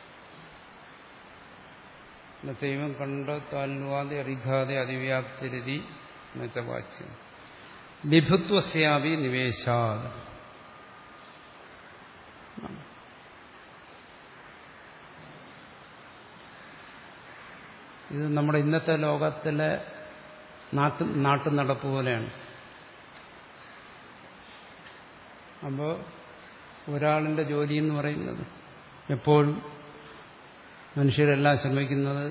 എന്നുവെച്ചാൽ കണ്ട താൽവാദി അഭിഘാതെ അതിവ്യാപ്തിരതി എന്നുവെച്ച വാച്യം. വിഭുത്വസ്യാപി നിവേശാത്. ഇത് നമ്മുടെ ഇന്നത്തെ ലോകത്തിലെ നാട്ടു നാട്ടു നടപ്പ് പോലെയാണ്. അപ്പോൾ ഒരാളിന്റെ ജോലി എന്ന് പറയുന്നത് എപ്പോഴും മനുഷ്യരെല്ലാം ശ്രമിക്കുന്നത്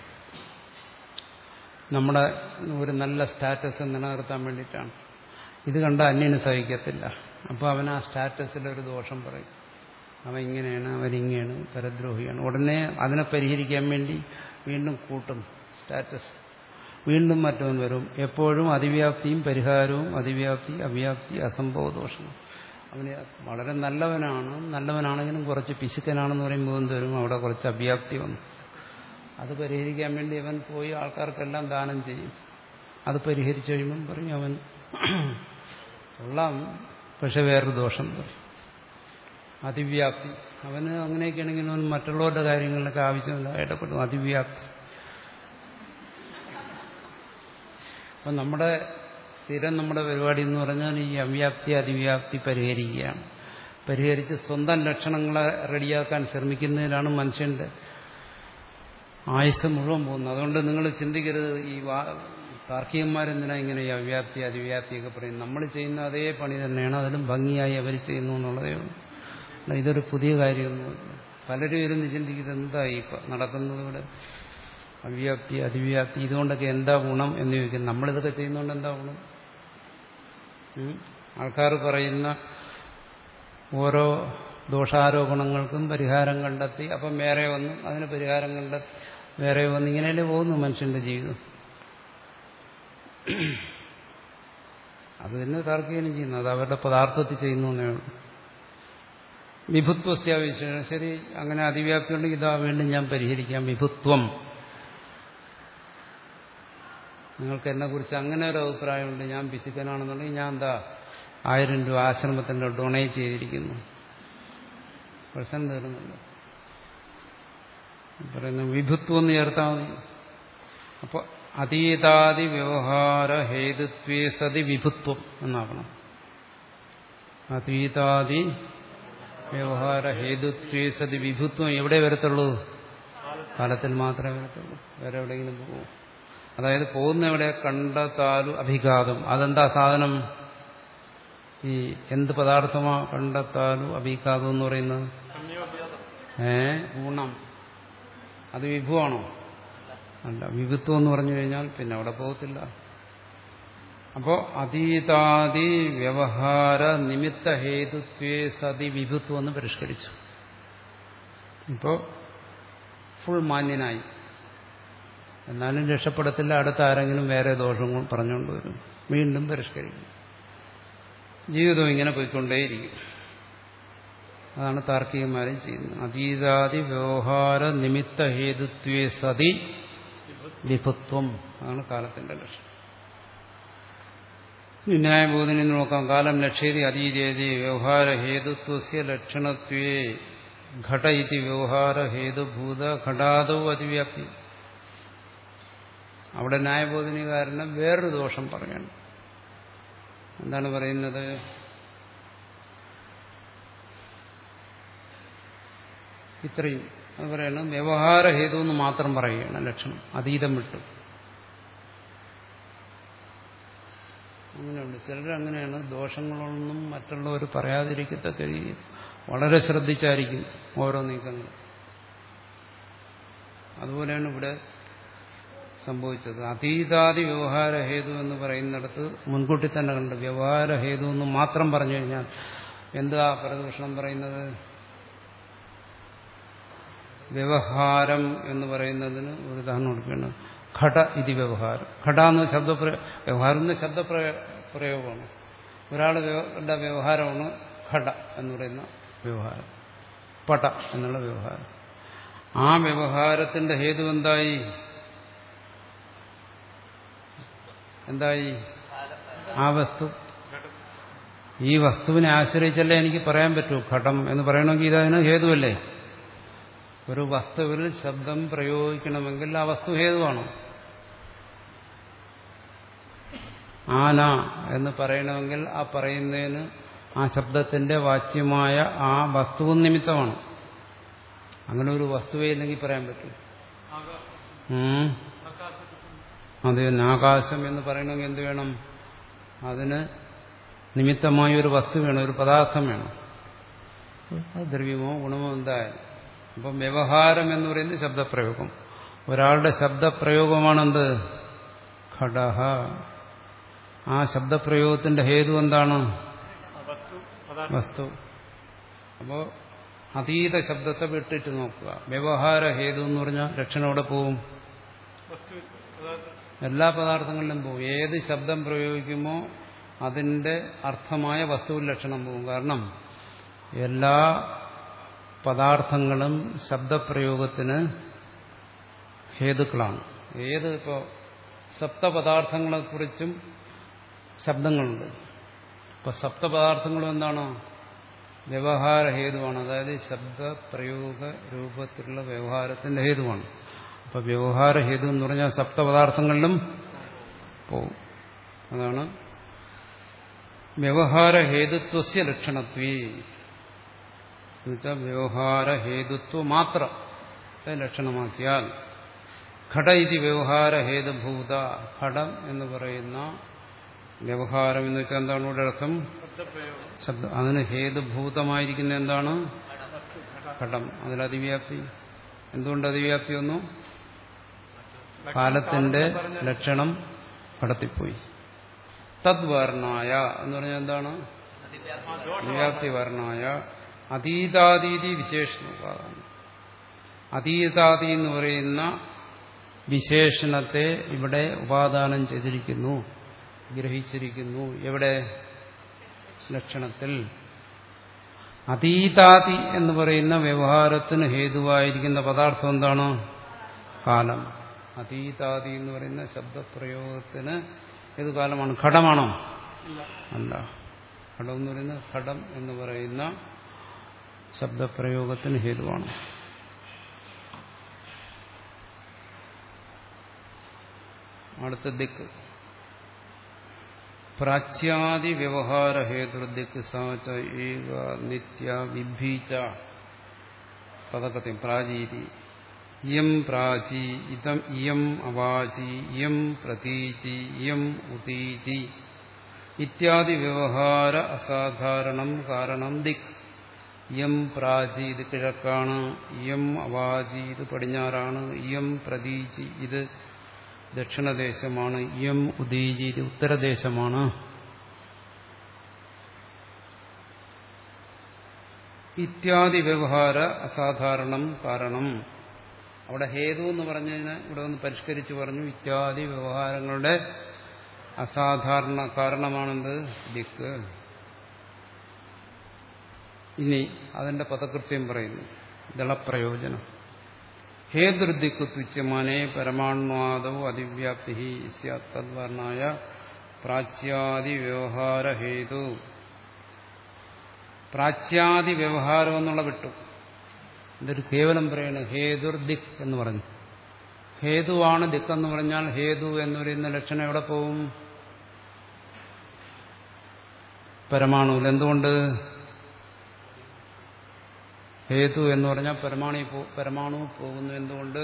നമ്മുടെ ഒരു നല്ല സ്റ്റാറ്റസ് നിലനിർത്താൻ വേണ്ടിയിട്ടാണ്. ഇത് കണ്ട അന്യന് സഹിക്കത്തില്ല. അപ്പോൾ അവൻ ആ സ്റ്റാറ്റസിലൊരു ദോഷം പറയും. അവൻ ഇങ്ങനെയാണ്, അവരിങ്ങനെയാണ്, പരദ്രോഹിയാണ്. ഉടനെ അതിനെ പരിഹരിക്കാൻ വേണ്ടി വീണ്ടും കൂട്ടും സ്റ്റാറ്റസ്. വീണ്ടും മറ്റവൻ വരും. എപ്പോഴും അതിവ്യാപ്തിയും പരിഹാരവും, അതിവ്യാപ്തി അവ്യാപ്തി അസംഭവ ദോഷം. അവന് വളരെ നല്ലവനാണ്, നല്ലവനാണെങ്കിലും കുറച്ച് പിശുക്കനാണെന്ന് പറയുമ്പോൾ എന്ത് വരും? അവിടെ കുറച്ച് അവ്യാപ്തി വന്നു. അത് പരിഹരിക്കാൻ വേണ്ടി അവൻ പോയി ആൾക്കാർക്കെല്ലാം ദാനം ചെയ്യും. അത് പരിഹരിച്ചു കഴിയുമ്പം പറയും അവൻ കൊള്ളാം, പക്ഷെ വേറൊരു ദോഷം പറയും, അതിവ്യാപ്തി. അവന് അങ്ങനെയൊക്കെയാണെങ്കിൽ അവൻ മറ്റുള്ളവരുടെ കാര്യങ്ങളിലൊക്കെ ആവശ്യമില്ല ഇടപെടും. അതിവ്യാപ്തി. അപ്പം നമ്മുടെ സ്ഥിരം നമ്മുടെ പരിപാടി എന്ന് പറഞ്ഞാൽ ഈ അവ്യാപ്തി അതിവ്യാപ്തി പരിഹരിക്കുകയാണ്. പരിഹരിച്ച് സ്വന്തം ലക്ഷണങ്ങളെ റെഡിയാക്കാൻ ശ്രമിക്കുന്നതിലാണ് മനുഷ്യന്റെ ആയുസ് മുഴുവൻ പോകുന്നത്. അതുകൊണ്ട് നിങ്ങൾ ചിന്തിക്കരുത് ഈ താർക്കികന്മാരെന്തിനാ ഇങ്ങനെ ഈ അവ്യാപ്തി അതിവ്യാപ്തിയൊക്കെ പറയും. നമ്മൾ ചെയ്യുന്ന അതേ പണി തന്നെയാണ്, അതിലും ഭംഗിയായി അവർ ചെയ്യുന്നു എന്നുള്ളതേ ഉള്ളൂ. ഇതൊരു പുതിയ കാര്യമൊന്നുമില്ല. പലരും ഇരുന്ന് ചിന്തിക്കുന്നത് എന്താ ഈ നടക്കുന്നത് ഇവിടെ, അവ്യാപ്തി അതിവ്യാപ്തി ഇതുകൊണ്ടൊക്കെ എന്താ ഗുണം എന്ന് ചോദിക്കുന്നത്. നമ്മളിതൊക്കെ ചെയ്യുന്നതുകൊണ്ട് എന്താ ഗുണം? ആൾക്കാർ പറയുന്ന ഓരോ ദോഷാരോപണങ്ങൾക്കും പരിഹാരം കണ്ടെത്തി അപ്പം വേറെ വന്നു, അതിന് പരിഹാരം കണ്ടെത്തി വേറെ വന്നു, ഇങ്ങനെയല്ലേ പോകുന്നു മനുഷ്യന്റെ ജീവിതം. അത് തന്നെ താർക്കികനും ചെയ്യുന്നു, അത് അവരുടെ പദാർത്ഥത്തിൽ ചെയ്യുന്നു എന്നേ ഉള്ളൂ. വിഭുത്വസ്യാവശ്യം ശരി, അങ്ങനെ അതിവ്യാപ്തി ഉണ്ടെങ്കിൽ ഇതാ വീണ്ടും ഞാൻ പരിഹരിക്കാം. വിഭുത്വം, നിങ്ങൾക്ക് എന്നെ കുറിച്ച് അങ്ങനെ ഒരു അഭിപ്രായമുണ്ട്, ഞാൻ പിശുക്കനാണെന്നുണ്ടെങ്കിൽ ഞാൻ എന്താ ആയിരം രൂപ ആശ്രമത്തിന്റെ ഡൊണേറ്റ് ചെയ്തിരിക്കുന്നു, പ്രശ്നം തീർന്നുണ്ട്. പറയുന്നു വിഭുത്വം എന്ന് ചേർത്താൽ മതി. അപ്പൊ അതീതാദി വ്യവഹാര ഹേതുത്വേ സതി വിഭുത്വം എന്നാകണം. അതീതാദി വ്യവഹാര ഹേതുത്വേ സതി വിഭുത്വം എവിടെ വരത്തുള്ളൂ? കാലത്തിൽ മാത്രമേ വരത്തുള്ളൂ, വേറെ എവിടെയെങ്കിലും പോകും. അതായത് പോകുന്ന എവിടെ? കണ്ടെത്താലു അഭിഘാതം. അതെന്താ സാധനം? ഈ എന്ത് പദാർത്ഥമാ കണ്ടെത്താലു അഭിഘാതം എന്ന് പറയുന്നത്? ഏ ഗുണം. അത് വിഭുവാണോ? അല്ല. വിഭുത്വം എന്ന് പറഞ്ഞു കഴിഞ്ഞാൽ പിന്നെ അവിടെ പോകത്തില്ല. അപ്പോ അതീതാദി വ്യവഹാര നിമിത്ത ഹേതുത്വേ സതി വിഭുത്വം എന്ന് പരിഷ്കരിച്ചു. ഇപ്പോ ഫുൾ മാന്യനായി. എന്നാലും രക്ഷപ്പെടത്തില്ല. അടുത്ത ആരെങ്കിലും വേറെ ദോഷങ്ങൾ പറഞ്ഞുകൊണ്ട് വരും, വീണ്ടും പരിഷ്കരിക്കും. ജീവിതം ഇങ്ങനെ പോയിക്കൊണ്ടേയിരിക്കും. അതാണ് താർക്കികന്മാരും ചെയ്യുന്നത്. അതീതാദി വ്യവഹാര നിമിത്ത ഹേതുത്വേ സതി വിഭുത്വം. അതാണ് കാലത്തിന്റെ ലക്ഷ്യം. ന്യായബോധന നോക്കാം. കാലം ലക്ഷ്യേതി അതീതേതി വ്യവഹാര ഹേതുത്വസ്യ ലക്ഷണത്വേ ഘട ഇതി വ്യവഹാര ഹേതുഭൂത ഘടാദോ അതിവ്യാപ്തി. അവിടെ ന്യായബോധനകാരന് വേറൊരു ദോഷം പറയണം. എന്താണ് പറയുന്നത്? ഇത്രയും അത് പറയണം. വ്യവഹാര ഹേതു എന്ന് മാത്രം പറയുകയാണ് ലക്ഷണം, അതീതം വിട്ടു. അങ്ങനെയുണ്ട് ചിലർ, അങ്ങനെയാണ്. ദോഷങ്ങളൊന്നും മറ്റുള്ളവർ പറയാതിരിക്കത്തക്ക രീതിയിൽ വളരെ ശ്രദ്ധിച്ചായിരിക്കും ഓരോ നീക്കങ്ങളും. അതുപോലെയാണ് ഇവിടെ സംഭവിച്ചത്. അതീതാദി വ്യവഹാര ഹേതു എന്ന് പറയുന്നിടത്ത് മുൻകൂട്ടി തന്നെ കണ്ട് വ്യവഹാര ഹേതു എന്ന് മാത്രം പറഞ്ഞു കഴിഞ്ഞാൽ എന്താ പരദൂഷണം പറയുന്നത്? വ്യവഹാരം എന്ന് പറയുന്നതിന് ഒരു ഉദാഹരണം കൊടുക്കുകയാണ്. ഘട ഇതി വ്യവഹാരം. ഘട എന്ന ശബ്ദപ്രയോ വ്യവഹാരം എന്ന ശബ്ദപ്രയോഗമാണ്. ഒരാളുടെ വ്യവഹാരമാണ് ഘട എന്ന് പറയുന്ന വ്യവഹാരം, പട എന്നുള്ള വ്യവഹാരം. ആ വ്യവഹാരത്തിന്റെ ഹേതു എന്തായി? എന്തായി? ആ വസ്തു. ഈ വസ്തുവിനെ ആശ്രയിച്ചല്ലേ എനിക്ക് പറയാൻ പറ്റൂ ഘടം എന്ന് പറയണമെങ്കിൽ ഇതതിന് ഹേതുവല്ലേ. ഒരു വസ്തുവിൽ ശബ്ദം പ്രയോഗിക്കണമെങ്കിൽ ആ വസ്തു ഹേതുവാണ്. ആന എന്ന് പറയണമെങ്കിൽ ആ പറയുന്നതിന് ആ ശബ്ദത്തിന്റെ വാച്യമായ ആ വസ്തുവും നിമിത്തമാണ്. അങ്ങനെ ഒരു വസ്തുവേ ഇല്ലെങ്കിൽ പറയാൻ പറ്റും. അത് ആകാശം എന്ന് പറയണമെങ്കിൽ എന്ത് വേണം? അതിന് നിമിത്തമായ ഒരു വസ്തു വേണം, ഒരു പദാർത്ഥം വേണം. അത് ദ്രവ്യമോ ഗുണമോ എന്തായാലും. അപ്പം വ്യവഹാരം എന്ന് പറയുന്നത് ശബ്ദപ്രയോഗം. ഒരാളുടെ ശബ്ദപ്രയോഗമാണെന്ത്? ഘടഹ. ആ ശബ്ദപ്രയോഗത്തിന്റെ ഹേതു എന്താണ്? വസ്തു. അപ്പോ അതീത ശബ്ദത്തെ വിട്ടിട്ട് നോക്കുക. വ്യവഹാര ഹേതു എന്ന് പറഞ്ഞാൽ ലക്ഷണം എവിടെ പോവും? എല്ലാ പദാർത്ഥങ്ങളിലും പോവും. ഏത് ശബ്ദം പ്രയോഗിക്കുമോ അതിന്റെ അർത്ഥമായ വസ്തുവിൽ ലക്ഷണം പോവും. കാരണം എല്ലാ പദാർത്ഥങ്ങളും ശബ്ദപ്രയോഗത്തിന് ഹേതുക്കളാണ്. ഏത് ഇപ്പോൾ സപ്തപദാർത്ഥങ്ങളെക്കുറിച്ചും ശബ്ദങ്ങളുണ്ട്. ഇപ്പൊ സപ്തപദാർത്ഥങ്ങളും എന്താണ്? വ്യവഹാര ഹേതുവാണ്. അതായത് ശബ്ദപ്രയോഗ രൂപത്തിലുള്ള വ്യവഹാരത്തിന്റെ ഹേതുവാണ്. അപ്പൊ വ്യവഹാര ഹേതു എന്ന് പറഞ്ഞാൽ സപ്തപദാർത്ഥങ്ങളിലും പോവും. അതാണ് വ്യവഹാരഹേതുത്വസ്യ ലക്ഷണത്വേ എന്നുവെച്ചാൽ വ്യവഹാരഹേതുത്വ മാത്രത്തെ ലക്ഷണമാക്കിയാൽ ഘട ഇതി വ്യവഹാരഹേതുഭൂത ഘടം എന്ന് പറയുന്ന വ്യവഹാരം എന്ന് വെച്ചാൽ എന്താണ് ഇവിടെ അർത്ഥം? ശബ്ദം. അതിന് ഹേതുഭൂതമായിരിക്കുന്ന എന്താണ്? ഘടം. അതിൽ അതിവ്യാപ്തി. എന്തുകൊണ്ട് അതിവ്യാപ്തി വന്നു? കാലത്തിന്റെ ലക്ഷണം കടത്തിപ്പോയി. തദ്വർണായ എന്ന് പറഞ്ഞാൽ എന്താണ്? അതിവ്യാപ്തി വർണായ അതീതാതീതി വിശേഷണ ഉപാദാനം. അതീതാതി എന്ന് പറയുന്ന വിശേഷണത്തെ ഇവിടെ ഉപാദാനം ചെയ്തിരിക്കുന്നു, ഗ്രഹിച്ചിരിക്കുന്നു. എവിടെ? ലക്ഷണത്തിൽ. അതീതാതി എന്ന് പറയുന്ന വ്യവഹാരത്തിന് ഹേതുവായിരിക്കുന്ന പദാർത്ഥം എന്താണ്? കാലം. അതീതാതി എന്ന് പറയുന്ന ശബ്ദപ്രയോഗത്തിന് ഏത് കാലമാണ്? ഘടമാണോ? അല്ല. ഘടം എന്ന് പറയുന്ന ഘടം എന്ന് പറയുന്ന ശബ്ദപ്രയോഗത്തിന് ഹേതുവാണ്. അടുത്ത ദിക്ക് പ്രാച്യാദി വ്യവഹാര ഹേതുർദിക്ക് സാച ഏക നിത്യ വിഭീച പദകത്യം പ്രാചീതി ഇയം പ്രാചി ഇതം ഇയം അവാചി ഇയം പ്രതീചി ഇയം ഉതീചി ഇത്യാദി വ്യവഹാര അസാധാരണം കാരണം ദിക്. ഇയം പ്രാചി ഇത് കിഴക്കാണ്, ഇയം അവാചി ഇത് പടിഞ്ഞാറാണ്, ഇയം പ്രതീചി ഇത് ദക്ഷിണദേശമാണ്, ഇയം ഉദീചി ഇത് ഉത്തരദേശമാണ്. ഇത്യാദി വ്യവഹാര അസാധാരണം കാരണം. അവിടെ ഹേതു എന്ന് പറഞ്ഞതിന് ഇവിടെ ഒന്ന് പരിഷ്കരിച്ച് പറഞ്ഞു. ഇത്യാദി വ്യവഹാരങ്ങളുടെ അസാധാരണ കാരണമാണെന്ത്? ദിക്ക്. ഇനി അതിന്റെ പദകൃത്യം പറയുന്നു. ദളപ്രയോജനം. ഹേതുർദിക്കു തുച്യമാനേ പരമാണ്വാദോ അതിവ്യാപ്തി തദ്വർണായ പ്രാച്യാദി വ്യവഹാര ഹേതു. പ്രാച്യാദി വ്യവഹാരം എന്നുള്ള വിട്ടു. ഇതൊരു കേവലം പറയാണ്. ഹേതുർ ദിക് എന്ന് പറഞ്ഞു. ഹേതുവാണ് ദിക്കെന്ന് പറഞ്ഞാൽ ഹേതു എന്ന് പറയുന്ന ലക്ഷണം എവിടെ പോവും? പരമാണുവിൽ. എന്തുകൊണ്ട്? ഹേതു എന്ന് പറഞ്ഞാൽ പരമാണു പരമാണു പോകുന്നു. എന്തുകൊണ്ട്?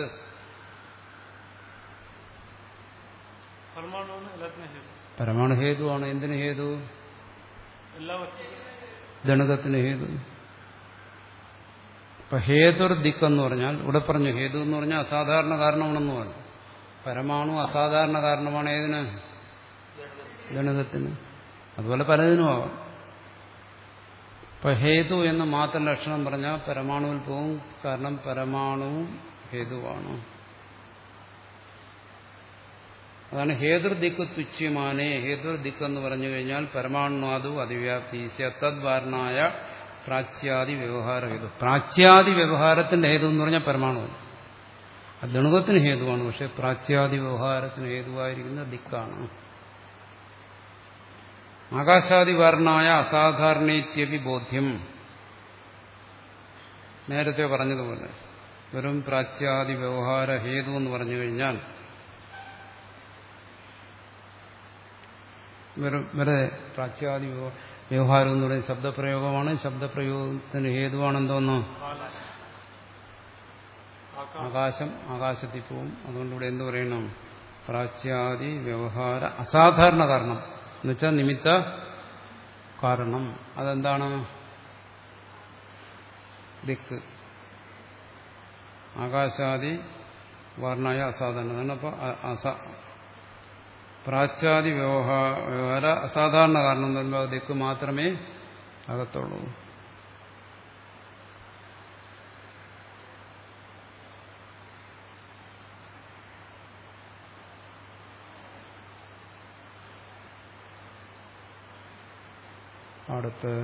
പരമാണു ഹേതുവാണ്. എന്തിന് ഹേതു? ഗണിതത്തിന് ഹേതു. ഇപ്പൊ ഹേതുർ ദിക്ക് എന്ന് പറഞ്ഞാൽ ഇവിടെ പറഞ്ഞു ഹേതു എന്ന് പറഞ്ഞാൽ അസാധാരണ കാരണമാണെന്ന് പറഞ്ഞു. പരമാണു അസാധാരണ കാരണമാണ് ഏതിന്? ഗണിതത്തിന്. അതുപോലെ പലതിനുമാവാം. ഇപ്പൊ ഹേതു എന്ന് മാത്രം ലക്ഷണം പറഞ്ഞാൽ പരമാണുവിൽ പോകും. കാരണം പരമാണുവും ഹേതുവാണ്. അതാണ് ഹേതുർ ദിക്ക് തുച്യമാനേ. ഹേതുർ ദിക്ക് എന്ന് പറഞ്ഞു കഴിഞ്ഞാൽ പരമാണുവാദു അതിവ്യാപ്തി തദ്വാരണായ പ്രാച്യാദി വ്യവഹാര ഹേതു. പ്രാച്യാദി വ്യവഹാരത്തിന്റെ ഹേതു എന്ന് പറഞ്ഞാൽ പരമാണു. അത് ഗണിതത്തിന് ഹേതുവാണ്. പക്ഷെ പ്രാച്യാദി വ്യവഹാരത്തിന് ഹേതുവായിരിക്കുന്ന ദിക്കാണ്. ആകാശാദി വർണ്ണായ അസാധാരണേത്യപി ബോധ്യം. നേരത്തെ പറഞ്ഞതുപോലെ വെറും പ്രാച്യാദി വ്യവഹാര ഹേതു എന്ന് പറഞ്ഞു കഴിഞ്ഞാൽ വെറും വെറുതെ പ്രാച്യാദി വ്യവഹാരം എന്ന് പറയുന്ന ശബ്ദപ്രയോഗമാണ്. ശബ്ദപ്രയോഗത്തിന് ഹേതുവാണെന്തോന്നോ? ആകാശം. ആകാശത്തിൽ പോവും. അതുകൊണ്ട് ഇവിടെ എന്ത് പറയണം? പ്രാച്യാദി വ്യവഹാര അസാധാരണ കാരണം എന്നുവെച്ചാൽ നിമിത്ത കാരണം. അതെന്താണ്? ദിക്ക്. ആകാശാദി വർണ്ണായ അസാധാരണ. അപ്പൊ പ്രാച്യാദി വ്യവഹാര അസാധാരണ കാരണം എന്ന് പറയുമ്പോൾ ദിക്ക് മാത്രമേ അകത്തുള്ളൂ. അടുത്ത്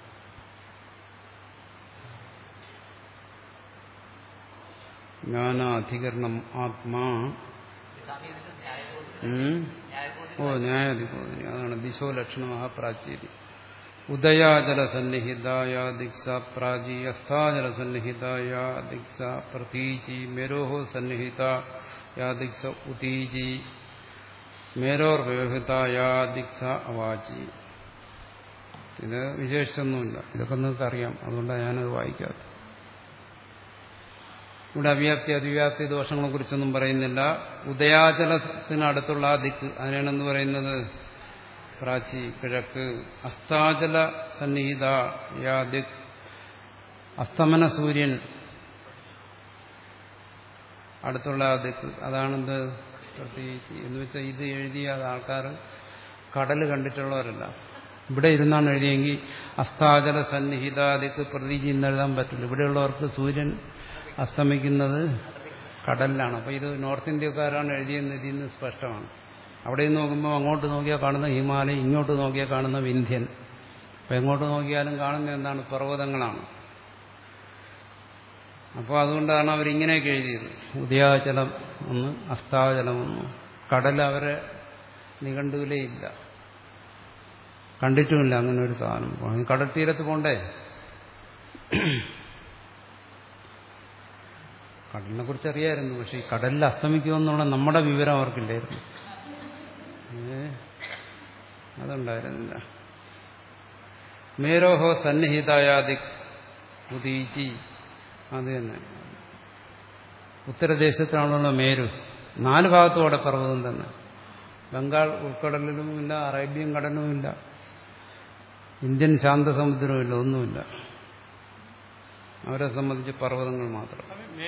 ജ്ഞാനാധികരണം ആത്മാ. ഓ ന്യായാധികരണം. അതാണ് ദിശോ ലക്ഷണ പ്രാചീരി. ഉദയാജലസന്നിഹിതായ ദിക്സ പ്രാചീ അസ്ഥാജലസന്നിഹിതായ ദിക്സ പ്രതീചി മേരോഹോ സന്നിഹിത യാ ദിക്സ ഉതീചി മേരോർവ്യവഹിതായ ദിക്സ അവാചി. ഇത് വിശേഷിച്ചൊന്നുമില്ല. ഇതൊക്കെ നിങ്ങൾക്ക് അറിയാം, അതുകൊണ്ടാണ് ഞാനത് വായിക്കാത്തത്. ഇവിടെ അവ്യാപ്തി അതിവ്യാപ്തി ദോഷങ്ങളെ കുറിച്ചൊന്നും പറയുന്നില്ല. ഉദയാചലത്തിനടുത്തുള്ള ആ ദിക്ക്, അതിനാണെന്ന് പറയുന്നത് പ്രാചി, കിഴക്ക്. അസ്താചല സന്നിഹിത യാ ദിക്, അസ്തമന സൂര്യൻ അടുത്തുള്ള ആ ദിക്ക്, അതാണെന്ത് പ്രത്യേകിച്ച്. എന്ന് വെച്ചാൽ ഇത് എഴുതിയ ആൾക്കാർ കടൽ കണ്ടിട്ടുള്ളവരല്ല. ഇവിടെ ഇരുന്നാണ് എഴുതിയെങ്കിൽ അസ്താചല സന്നിഹിതാദിക്ക് പ്രതീതി എന്നെഴുതാൻ പറ്റില്ല. ഇവിടെയുള്ളവർക്ക് സൂര്യൻ അസ്തമിക്കുന്നത് കടലിലാണ്. അപ്പോൾ ഇത് നോർത്ത് ഇന്ത്യക്കാരാണ് എഴുതിയെന്ന് ഇതിൽ നിന്ന് സ്പഷ്ടമാണ്. അവിടെ നിന്ന് നോക്കുമ്പോൾ അങ്ങോട്ട് നോക്കിയാൽ കാണുന്ന ഹിമാലയം, ഇങ്ങോട്ട് നോക്കിയാൽ കാണുന്ന വിന്ധ്യൻ. അപ്പോൾ എങ്ങോട്ട് നോക്കിയാലും കാണുന്ന എന്താണ്? പർവ്വതങ്ങളാണ്. അപ്പോൾ അതുകൊണ്ടാണ് അവരിങ്ങനെയൊക്കെ എഴുതിയത്. ഉദയാചലം ഒന്ന്, അസ്താചലം ഒന്ന്. കടൽ അവരെ നിഘണ്ടുവിലേ ഇല്ല, കണ്ടിട്ടുമില്ല അങ്ങനെ ഒരു സാധനം. കടൽ തീരത്ത് പോണ്ടേ? കടലിനെ കുറിച്ച് അറിയായിരുന്നു, പക്ഷെ ഈ കടലിൽ അസ്തമിക്കുമെന്നുള്ള നമ്മുടെ വിവരം അവർക്കില്ലായിരുന്നു. അതുണ്ടായിരുന്നില്ല. മേരോഹോ സന്നിഹിതായാദി ഉദീചി, അത് തന്നെ. ഉത്തരദേശത്താണല്ലോ മേരു. നാല് ഭാഗത്തോടെ പർവ്വതം തന്നെ. ബംഗാൾ ഉൾക്കടലിലുമില്ല, അറേബ്യൻ കടലുമില്ല, ഇന്ത്യൻ ശാന്തസമുദ്രവുമില്ല, ഒന്നുമില്ല. അവരെ സംബന്ധിച്ച് പർവ്വതങ്ങൾ മാത്രം.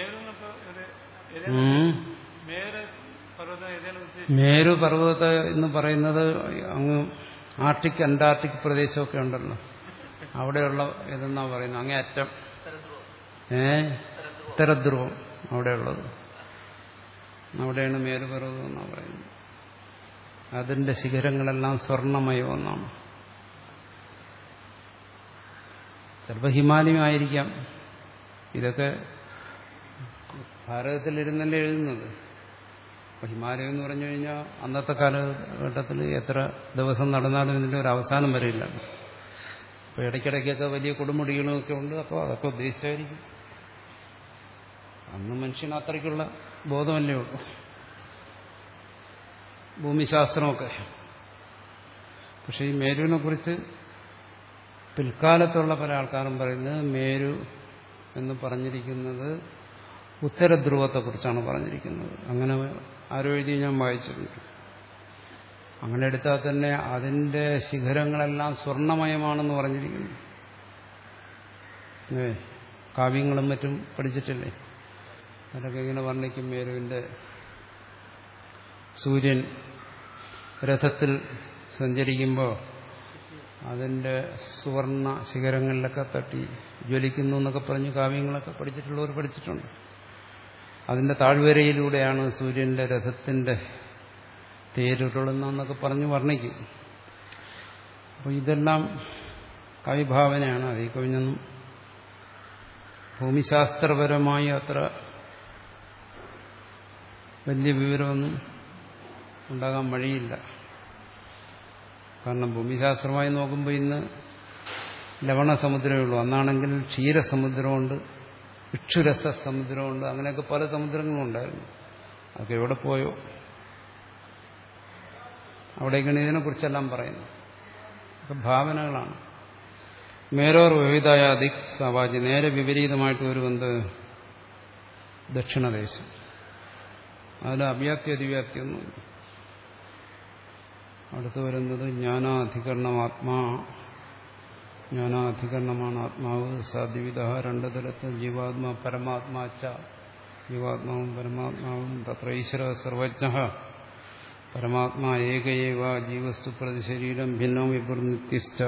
മേരു പർവ്വതത്തെ എന്ന് പറയുന്നത് അങ്ങ് ആർട്ടിക് അന്റാർട്ടിക് പ്രദേശമൊക്കെ ഉണ്ടല്ലോ, അവിടെയുള്ള ഇതെന്നാ പറയുന്നത്. അങ്ങേ അറ്റം ഏ ഉത്തരധ്രുവം അവിടെയുള്ളത്, അവിടെയാണ് മേരുപർവ്വതം എന്നാണ് പറയുന്നത്. അതിന്റെ ശിഖരങ്ങളെല്ലാം സ്വർണ്ണമയമെന്നാണ്. ചിലപ്പോൾ ഹിമാലയം ആയിരിക്കാം. ഇതൊക്കെ ഭാരതത്തിലിരുന്നല്ലേ എഴുതുന്നത്. അപ്പം ഹിമാലയം എന്ന് പറഞ്ഞു കഴിഞ്ഞാൽ അന്നത്തെ കാലഘട്ടത്തിൽ എത്ര ദിവസം നടന്നാലും ഇതിൻ്റെ ഒരു അവസാനം വരില്ല. അപ്പോൾ ഇടയ്ക്കിടയ്ക്കൊക്കെ വലിയ കൊടുമുടികളുമൊക്കെ ഉണ്ട്. അപ്പോൾ അതൊക്കെ ഉദ്ദേശിച്ചായിരിക്കും. അന്ന് മനുഷ്യന് അത്രയ്ക്കുള്ള ബോധമല്ലേ ഉള്ളൂ, ഭൂമിശാസ്ത്രമൊക്കെ. പക്ഷെ ഈ മേരുവിനെ കുറിച്ച് പിൽക്കാലത്തുള്ള പല ആൾക്കാരും പറയുന്നത് മേരു എന്ന് പറഞ്ഞിരിക്കുന്നത് ഉത്തരധ്രുവത്തെക്കുറിച്ചാണ് പറഞ്ഞിരിക്കുന്നത്. അങ്ങനെ ആരോ എഴുതി ഞാൻ വായിച്ചിട്ടുണ്ട്. അങ്ങനെ എടുത്താൽ തന്നെ അതിൻ്റെ ശിഖരങ്ങളെല്ലാം സ്വർണ്ണമയമാണെന്ന് പറഞ്ഞിരിക്കുന്നു. ഏ കാവ്യങ്ങളും മറ്റും പഠിച്ചിട്ടില്ലേ? അതൊക്കെ ഇങ്ങനെ വർണ്ണിക്കും. മേരുവിൻ്റെ സൂര്യൻ രഥത്തിൽ സഞ്ചരിക്കുമ്പോൾ അതിൻ്റെ സുവർണ ശിഖരങ്ങളിലൊക്കെ തട്ടി ജ്വലിക്കുന്നു എന്നൊക്കെ പറഞ്ഞ് കാവ്യങ്ങളൊക്കെ പഠിച്ചിട്ടുള്ളവർ പഠിച്ചിട്ടുണ്ട്. അതിൻ്റെ താഴ്വരയിലൂടെയാണ് സൂര്യൻ്റെ രഥത്തിൻ്റെ തേരുരുളുന്നൊക്കെ പറഞ്ഞ് വർണ്ണിക്കും. അപ്പോൾ ഇതെല്ലാം കവിഭാവനയാണ്. അതിൽ കവിഞ്ഞൊന്നും ഭൂമിശാസ്ത്രപരമായി അത്ര വലിയ വിവരമൊന്നും ഉണ്ടാകാൻ വഴിയില്ല. കാരണം ഭൂമിശാസ്ത്രമായി നോക്കുമ്പോൾ ഇന്ന് ലവണ സമുദ്രമേ ഉള്ളൂ. അന്നാണെങ്കിൽ ക്ഷീരസമുദ്രമുണ്ട്, ഇക്ഷുരസ സമുദ്രമുണ്ട്, അങ്ങനെയൊക്കെ പല സമുദ്രങ്ങളും ഉണ്ടായിരുന്നു. അതൊക്കെ എവിടെ പോയോ? അവിടേക്കാണ് ഇതിനെക്കുറിച്ചെല്ലാം പറയുന്നത്. ഒക്കെ ഭാവനകളാണ്. മേരോർ വിവിധായ ദിക് സവാജി, നേരെ വിപരീതമായിട്ട് വരുന്നത് ദക്ഷിണദേശം. അതിൽ അവ്യാപ്തി അതിവ്യാപ്തി ഒന്നുമില്ല. അടുത്ത് വരുന്നത് ജ്ഞാനാധികരണം. ആത്മാ ജ്ഞാനാധികരണമാണ് ആത്മാവ്. സാധ്യവിധ രണ്ട് തരത്തിൽ ജീവാത്മാ പരമാത്മാച്ച. ജീവാത്മാവും പരമാത്മാവും തത്ര ഈശ്വര സർവജ്ഞ പരമാത്മാ ഏകയേവ ജീവസ്തു പ്രതി ശരീരം ഭിന്നം വിപുർനിത്യശ്ച.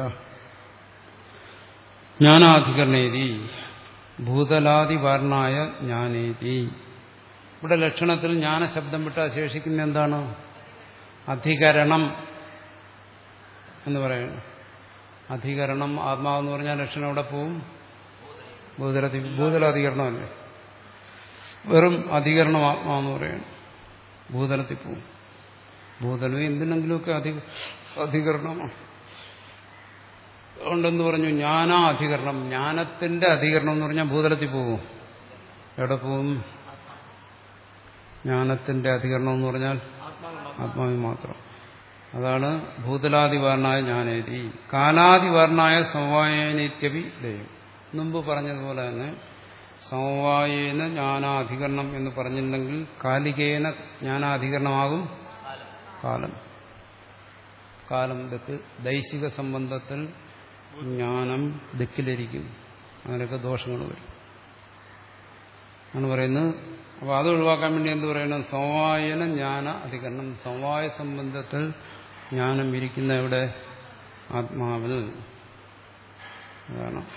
ജ്ഞാനാധികരണേതി ഭൂതലാദിവാർണായ ജ്ഞാനേതി. ഇവിടെ ലക്ഷണത്തിൽ ജ്ഞാനശബ്ദം വിട്ട് ശേഷിക്കുന്ന എന്താണ്? അധികരണം എന്ന് പറയുന്നു. അധികരണം ആത്മാവെന്ന് പറഞ്ഞാൽ ലക്ഷണം എവിടെ പോവും? ഭൂതലതി ഭൂതലാധികരണമല്ലേ? വെറും അധികരണം ആത്മാവെന്ന് പറയുന്നു. ഭൂതലത്തിൽ പോവും. ഭൂതലം എന്തിനെങ്കിലുമൊക്കെ അധി അധികരണമാണ്. അതുകൊണ്ടെന്ന് പറഞ്ഞു ജ്ഞാനാധികരണം. ജ്ഞാനത്തിന്റെ അധികരണം എന്ന് പറഞ്ഞാൽ ഭൂതലത്തിൽ പോകും. എവിടെ പോവും? ജ്ഞാനത്തിന്റെ അധികരണം എന്ന് പറഞ്ഞാൽ ആത്മാവിൽ മാത്രം. അതാണ് ഭൂതലാദിവാർണായ ജ്ഞാനേതി. കാലാദിവാർണായ സമവായേനേത്യപി ദയം. മുമ്പ് പറഞ്ഞതുപോലെ തന്നെ സമവായേന ജ്ഞാനാധികരണം എന്ന് പറഞ്ഞിട്ടുണ്ടെങ്കിൽ കാലികേന ജ്ഞാനാധികരണമാകും കാലം. കാലം ദിക്ക് ദൈശിക സംബന്ധത്തിൽ ജ്ഞാനം ദിക്കിലിരിക്കും. അങ്ങനെയൊക്കെ ദോഷങ്ങൾ വരും ആണ് പറയുന്നത്. അപ്പോൾ അത് ഒഴിവാക്കാൻ വേണ്ടി എന്ത് പറയണം? സമവായന ജ്ഞാന അധികരണം. സമവായ സംബന്ധത്തിൽ ജ്ഞാനം ഇരിക്കുന്ന ഇവിടെ ആത്മാവിൽ അതാണ്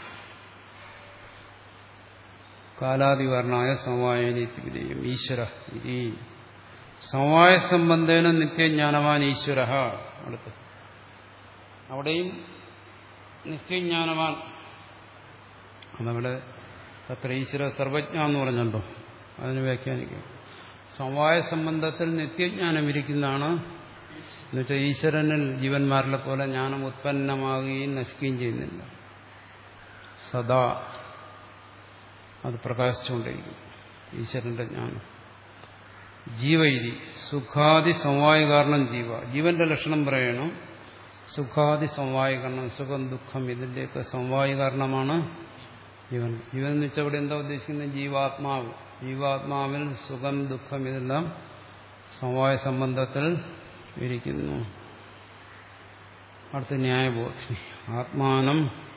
കാലാദിവർണായ സമവായനീതിയും ഈശ്വര. ഈ സമവായ സംബന്ധേന നിത്യജ്ഞാനവാൻ ഈശ്വര. അടുത്ത് അവിടെയും നിത്യജ്ഞാനവാൻ അതവിടെ അത്ര ഈശ്വര സർവജ്ഞ എന്ന് പറഞ്ഞല്ലോ, അതിന് വ്യാഖ്യാനിക്കും. സമവായ സംബന്ധത്തിൽ നിത്യജ്ഞാനം ഇരിക്കുന്നതാണ്. എന്നുവെച്ചാൽ ഈശ്വരനിൽ ജീവന്മാരിലെ പോലെ ജ്ഞാനം ഉത്പന്നമാകുകയും നശിക്കുകയും ചെയ്യുന്നില്ല. സദാ അത് പ്രകാശിച്ചുകൊണ്ടിരിക്കും ഈശ്വരന്റെ ജ്ഞാനം. ജീവൈരി സുഖാദി സമവായ കാരണം ജീവ. ജീവന്റെ ലക്ഷണം പറയണം. സുഖാദി സമവായ കാരണം, സുഖം ദുഃഖം ഇതിന്റെയൊക്കെ സമവായ കാരണമാണ് ജീവൻ. ജീവൻ എന്ന് വെച്ചാൽ ഇവിടെ എന്താ ഉദ്ദേശിക്കുന്നത്? ജീവാത്മാവ്. ജീവാത്മാവിൽ സുഖം ദുഃഖം ഇതെല്ലാം സമവായ സംബന്ധത്തിൽ ഇരിക്കുന്നു. അടുത്ത ന്യായബോധി. ആത്മാനം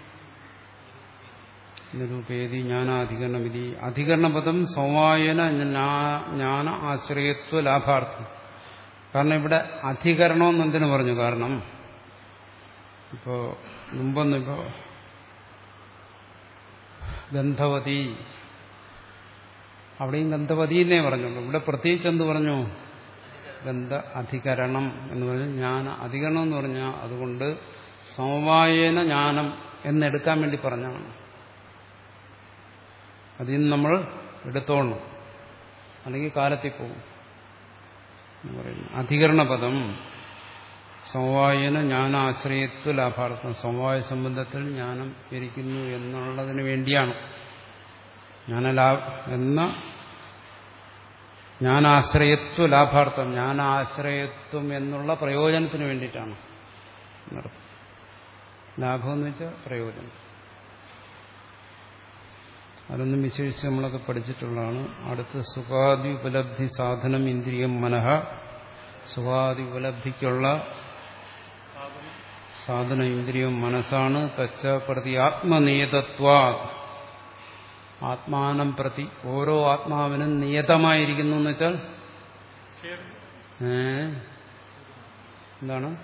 നിരൂപേതി ജ്ഞാനാധികരണം വിധി. അധികരണപദം സമവായന ജ്ഞാന ആശ്രയത്വ ലാഭാർത്ഥം. കാരണം ഇവിടെ അധികരണം എന്തിനു പറഞ്ഞു? കാരണം ഇപ്പോ മുമ്പൊന്നും ഇപ്പോ ഗന്ധവതി, അവിടെയും ഗന്ധവതി എന്നേ പറഞ്ഞുള്ളൂ. ഇവിടെ പ്രത്യേകിച്ച് എന്ത് പറഞ്ഞു? ഗന്ധ അധികരണം എന്ന് പറഞ്ഞു. ജ്ഞാന അധികരണം എന്ന് പറഞ്ഞാൽ അതുകൊണ്ട് സമവായേന ജ്ഞാനം എന്നെടുക്കാൻ വേണ്ടി പറഞ്ഞാണ്. അതിൽ നിന്ന് നമ്മൾ എടുത്തോണം, അല്ലെങ്കിൽ കാലത്തിൽ പോകും എന്ന് പറയുന്നു. അധികരണപദം സമവായന ജ്ഞാനാശ്രയത്വ ലാഭാർത്ഥം. സമവായ സംബന്ധത്തിൽ ജ്ഞാനം ഇരിക്കുന്നു എന്നുള്ളതിന് വേണ്ടിയാണ്. ജ്ഞാനലാഭ എന്ന ജ്ഞാനാശ്രയത്വ ലാഭാർത്ഥം, ജ്ഞാനാശ്രയത്വം എന്നുള്ള പ്രയോജനത്തിന് വേണ്ടിയിട്ടാണ്. ലാഭം എന്ന് വെച്ചാൽ പ്രയോജനം. അതൊന്നും വിശേഷിച്ച് നമ്മളൊക്കെ പഠിച്ചിട്ടുള്ളതാണ്. അടുത്ത് സുഖാദി ഉപലബ്ധി സാധനം ഇന്ദ്രിയം മനഃ. സുഖാദി ഉപലബ്ധിക്കുള്ള സാധന ഇന്ദ്രിയം മനസ്സാണ്. തച്ച പ്രതി ആത്മനിയതത്വാ, ആത്മാനം പ്രതി ഓരോ ആത്മാവിനും നിയതമായിരിക്കുന്നു എന്ന് വെച്ചാൽ ഏ എന്താണ്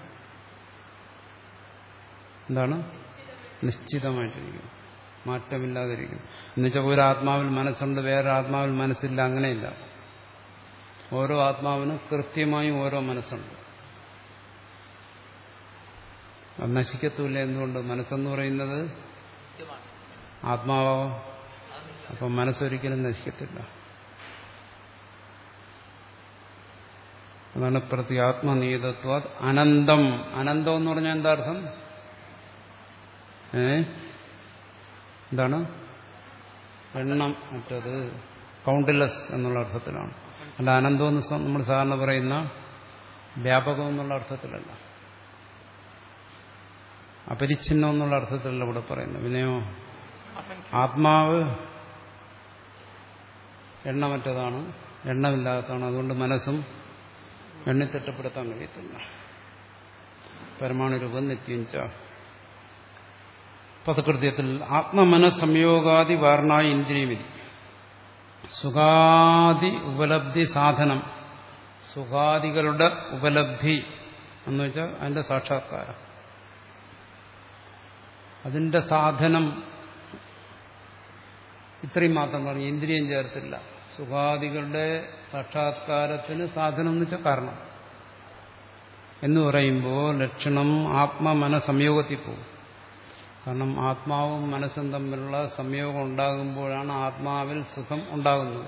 എന്താണ് നിശ്ചിതമായിട്ടിരിക്കും, മാറ്റമില്ലാതിരിക്കും. എന്നുവെച്ചാൽ ഒരു ആത്മാവിൽ മനസ്സുണ്ട്, വേറെ ആത്മാവിൽ മനസ്സില്ല, അങ്ങനെയില്ല. ഓരോ ആത്മാവിനും കൃത്യമായും ഓരോ മനസ്സുണ്ട്. അത് നശിക്കത്തുമില്ല. എന്തുകൊണ്ട്? മനസ്സെന്ന് പറയുന്നത് ആത്മാവോ, അപ്പം മനസ്സൊരിക്കലും നശിക്കത്തില്ല. അതാണ് പ്രതി ആത്മനിയതത്വ അനന്തം. അനന്തം എന്ന് പറഞ്ഞാൽ എന്താ അർത്ഥം? ഏ എന്താണ്? എണ്ണം മറ്റത് കൗണ്ട്ലെസ് എന്നുള്ള അർത്ഥത്തിലാണ്. അല്ല, അനന്തം എന്ന് നമ്മൾ സാധാരണ പറയുന്ന വ്യാപകം എന്നുള്ള അർത്ഥത്തിലല്ല, അപരിച്ഛിന്നം എന്നുള്ള അർത്ഥത്തിലല്ല ഇവിടെ പറയുന്നത്. പിന്നെയോ ആത്മാവ് എണ്ണമറ്റതാണ്, എണ്ണമില്ലാത്തതാണ്. അതുകൊണ്ട് മനസ്സും എണ്ണിത്തിട്ടപ്പെടുത്താൻ കഴിയത്തില്ല. പരമാണുരൂപം നിത്യഞ്ച. പദകൃത്യത്തിൽ ആത്മമനസംയോഗാദി വാർണായ ഇന്ദ്രിയമിതി. സുഖാദി ഉപലബ്ധി സാധനം. സുഖാദികളുടെ ഉപലബ്ധി എന്ന് വെച്ചാൽ അതിന്റെ സാക്ഷാത്കാരം, അതിന്റെ സാധനം ഇത്രയും മാത്രം പറഞ്ഞു, ഇന്ദ്രിയം ചേർത്തില്ല. സുഖാദികളുടെ സാക്ഷാത്കാരത്തിന് സാധനം എന്ന് വെച്ചാൽ കാരണം എന്ന് പറയുമ്പോൾ ലക്ഷണം ആത്മമന സംയോഗത്തിൽ പോകും. കാരണം ആത്മാവും മനസ്സും തമ്മിലുള്ള സംയോഗം ഉണ്ടാകുമ്പോഴാണ് ആത്മാവിൽ സുഖം ഉണ്ടാകുന്നത്.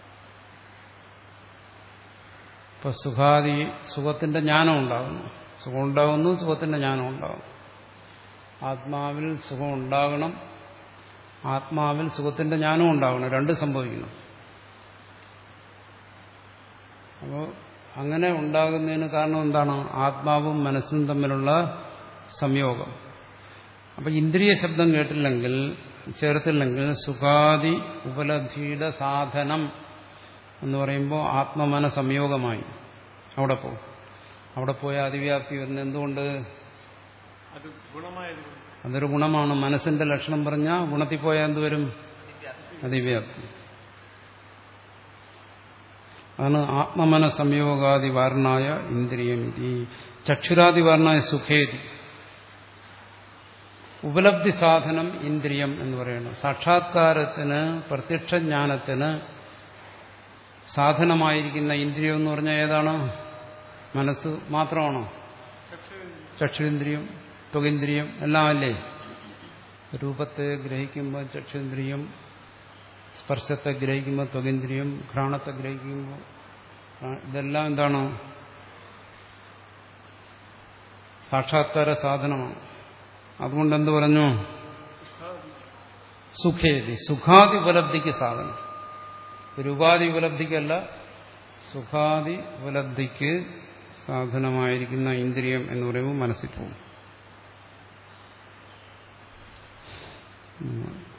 ഇപ്പൊ സുഖാദി സുഖത്തിന്റെ ജ്ഞാനം ഉണ്ടാകുന്നു, സുഖം ഉണ്ടാകുന്നു, സുഖത്തിന്റെ ജ്ഞാനം ഉണ്ടാകുന്നു. ആത്മാവിൽ സുഖം ഉണ്ടാകണം, ആത്മാവിൽ സുഖത്തിന്റെ ജ്ഞാനം ഉണ്ടാകണം, രണ്ട് സംഭവിക്കണം. അപ്പോൾ അങ്ങനെ ഉണ്ടാകുന്നതിന് കാരണം എന്താണ്? ആത്മാവും മനസ്സും തമ്മിലുള്ള സംയോഗം. അപ്പം ഇന്ദ്രിയ ശബ്ദം കേട്ടില്ലെങ്കിൽ, ചേർത്തില്ലെങ്കിൽ സുഖാദി ഉപലബ്ധിയുടെ സാധനം എന്ന് പറയുമ്പോൾ ആത്മമന സംയോഗമായി. അവിടെ പോകും. അവിടെ പോയ അതിവ്യാപ്തി വരുന്നത് എന്തുകൊണ്ട്? അതൊരു ഗുണമാണ്. മനസ്സിന്റെ ലക്ഷണം പറഞ്ഞാൽ ഗുണത്തിൽ പോയാൽ എന്തുവരും? അതിവ്യാപ്തി. അതാണ് ആത്മമന സംയോഗാദി വാരണായ ഇന്ദ്രിയം. ഈ ചക്ഷുരാദി വാരണായ സുഖേതി. ഉപലബ്ധി സാധനം ഇന്ദ്രിയം എന്ന് പറയുന്നത്. സാക്ഷാത്കാരത്തിന്, പ്രത്യക്ഷ ജ്ഞാനത്തിന് സാധനമായിരിക്കുന്ന ഇന്ദ്രിയം എന്ന് പറഞ്ഞാൽ ഏതാണ്? മനസ്സ് മാത്രമാണോ? ചക്ഷുരിന്ദ്രിയം, ത്വകിന്ദ്രിയം എല്ലാം അല്ലേ? രൂപത്തെ ഗ്രഹിക്കുമ്പോൾ ചക്ഷുന്ദ്രിയം, സ്പർശത്തെ ഗ്രഹിക്കുമ്പോൾ ത്വകിന്ദ്രിയം, ഘ്രാണത്തെ ഗ്രഹിക്കുമ്പോൾ ഇതെല്ലാം എന്താണ്? സാക്ഷാത്കാര സാധനമാണ്. അതുകൊണ്ട് എന്ത് പറഞ്ഞു? സുഖേതി. സുഖാദി ഉപലബ്ധിക്ക് സാധനം. രൂപാദി ഉപലബ്ധിക്കല്ല, സുഖാദി ഉപലബ്ധിക്ക് സാധനമായിരിക്കുന്ന ഇന്ദ്രിയം എന്ന് പറയുമ്പോൾ മനസ്സിൽ പോകും.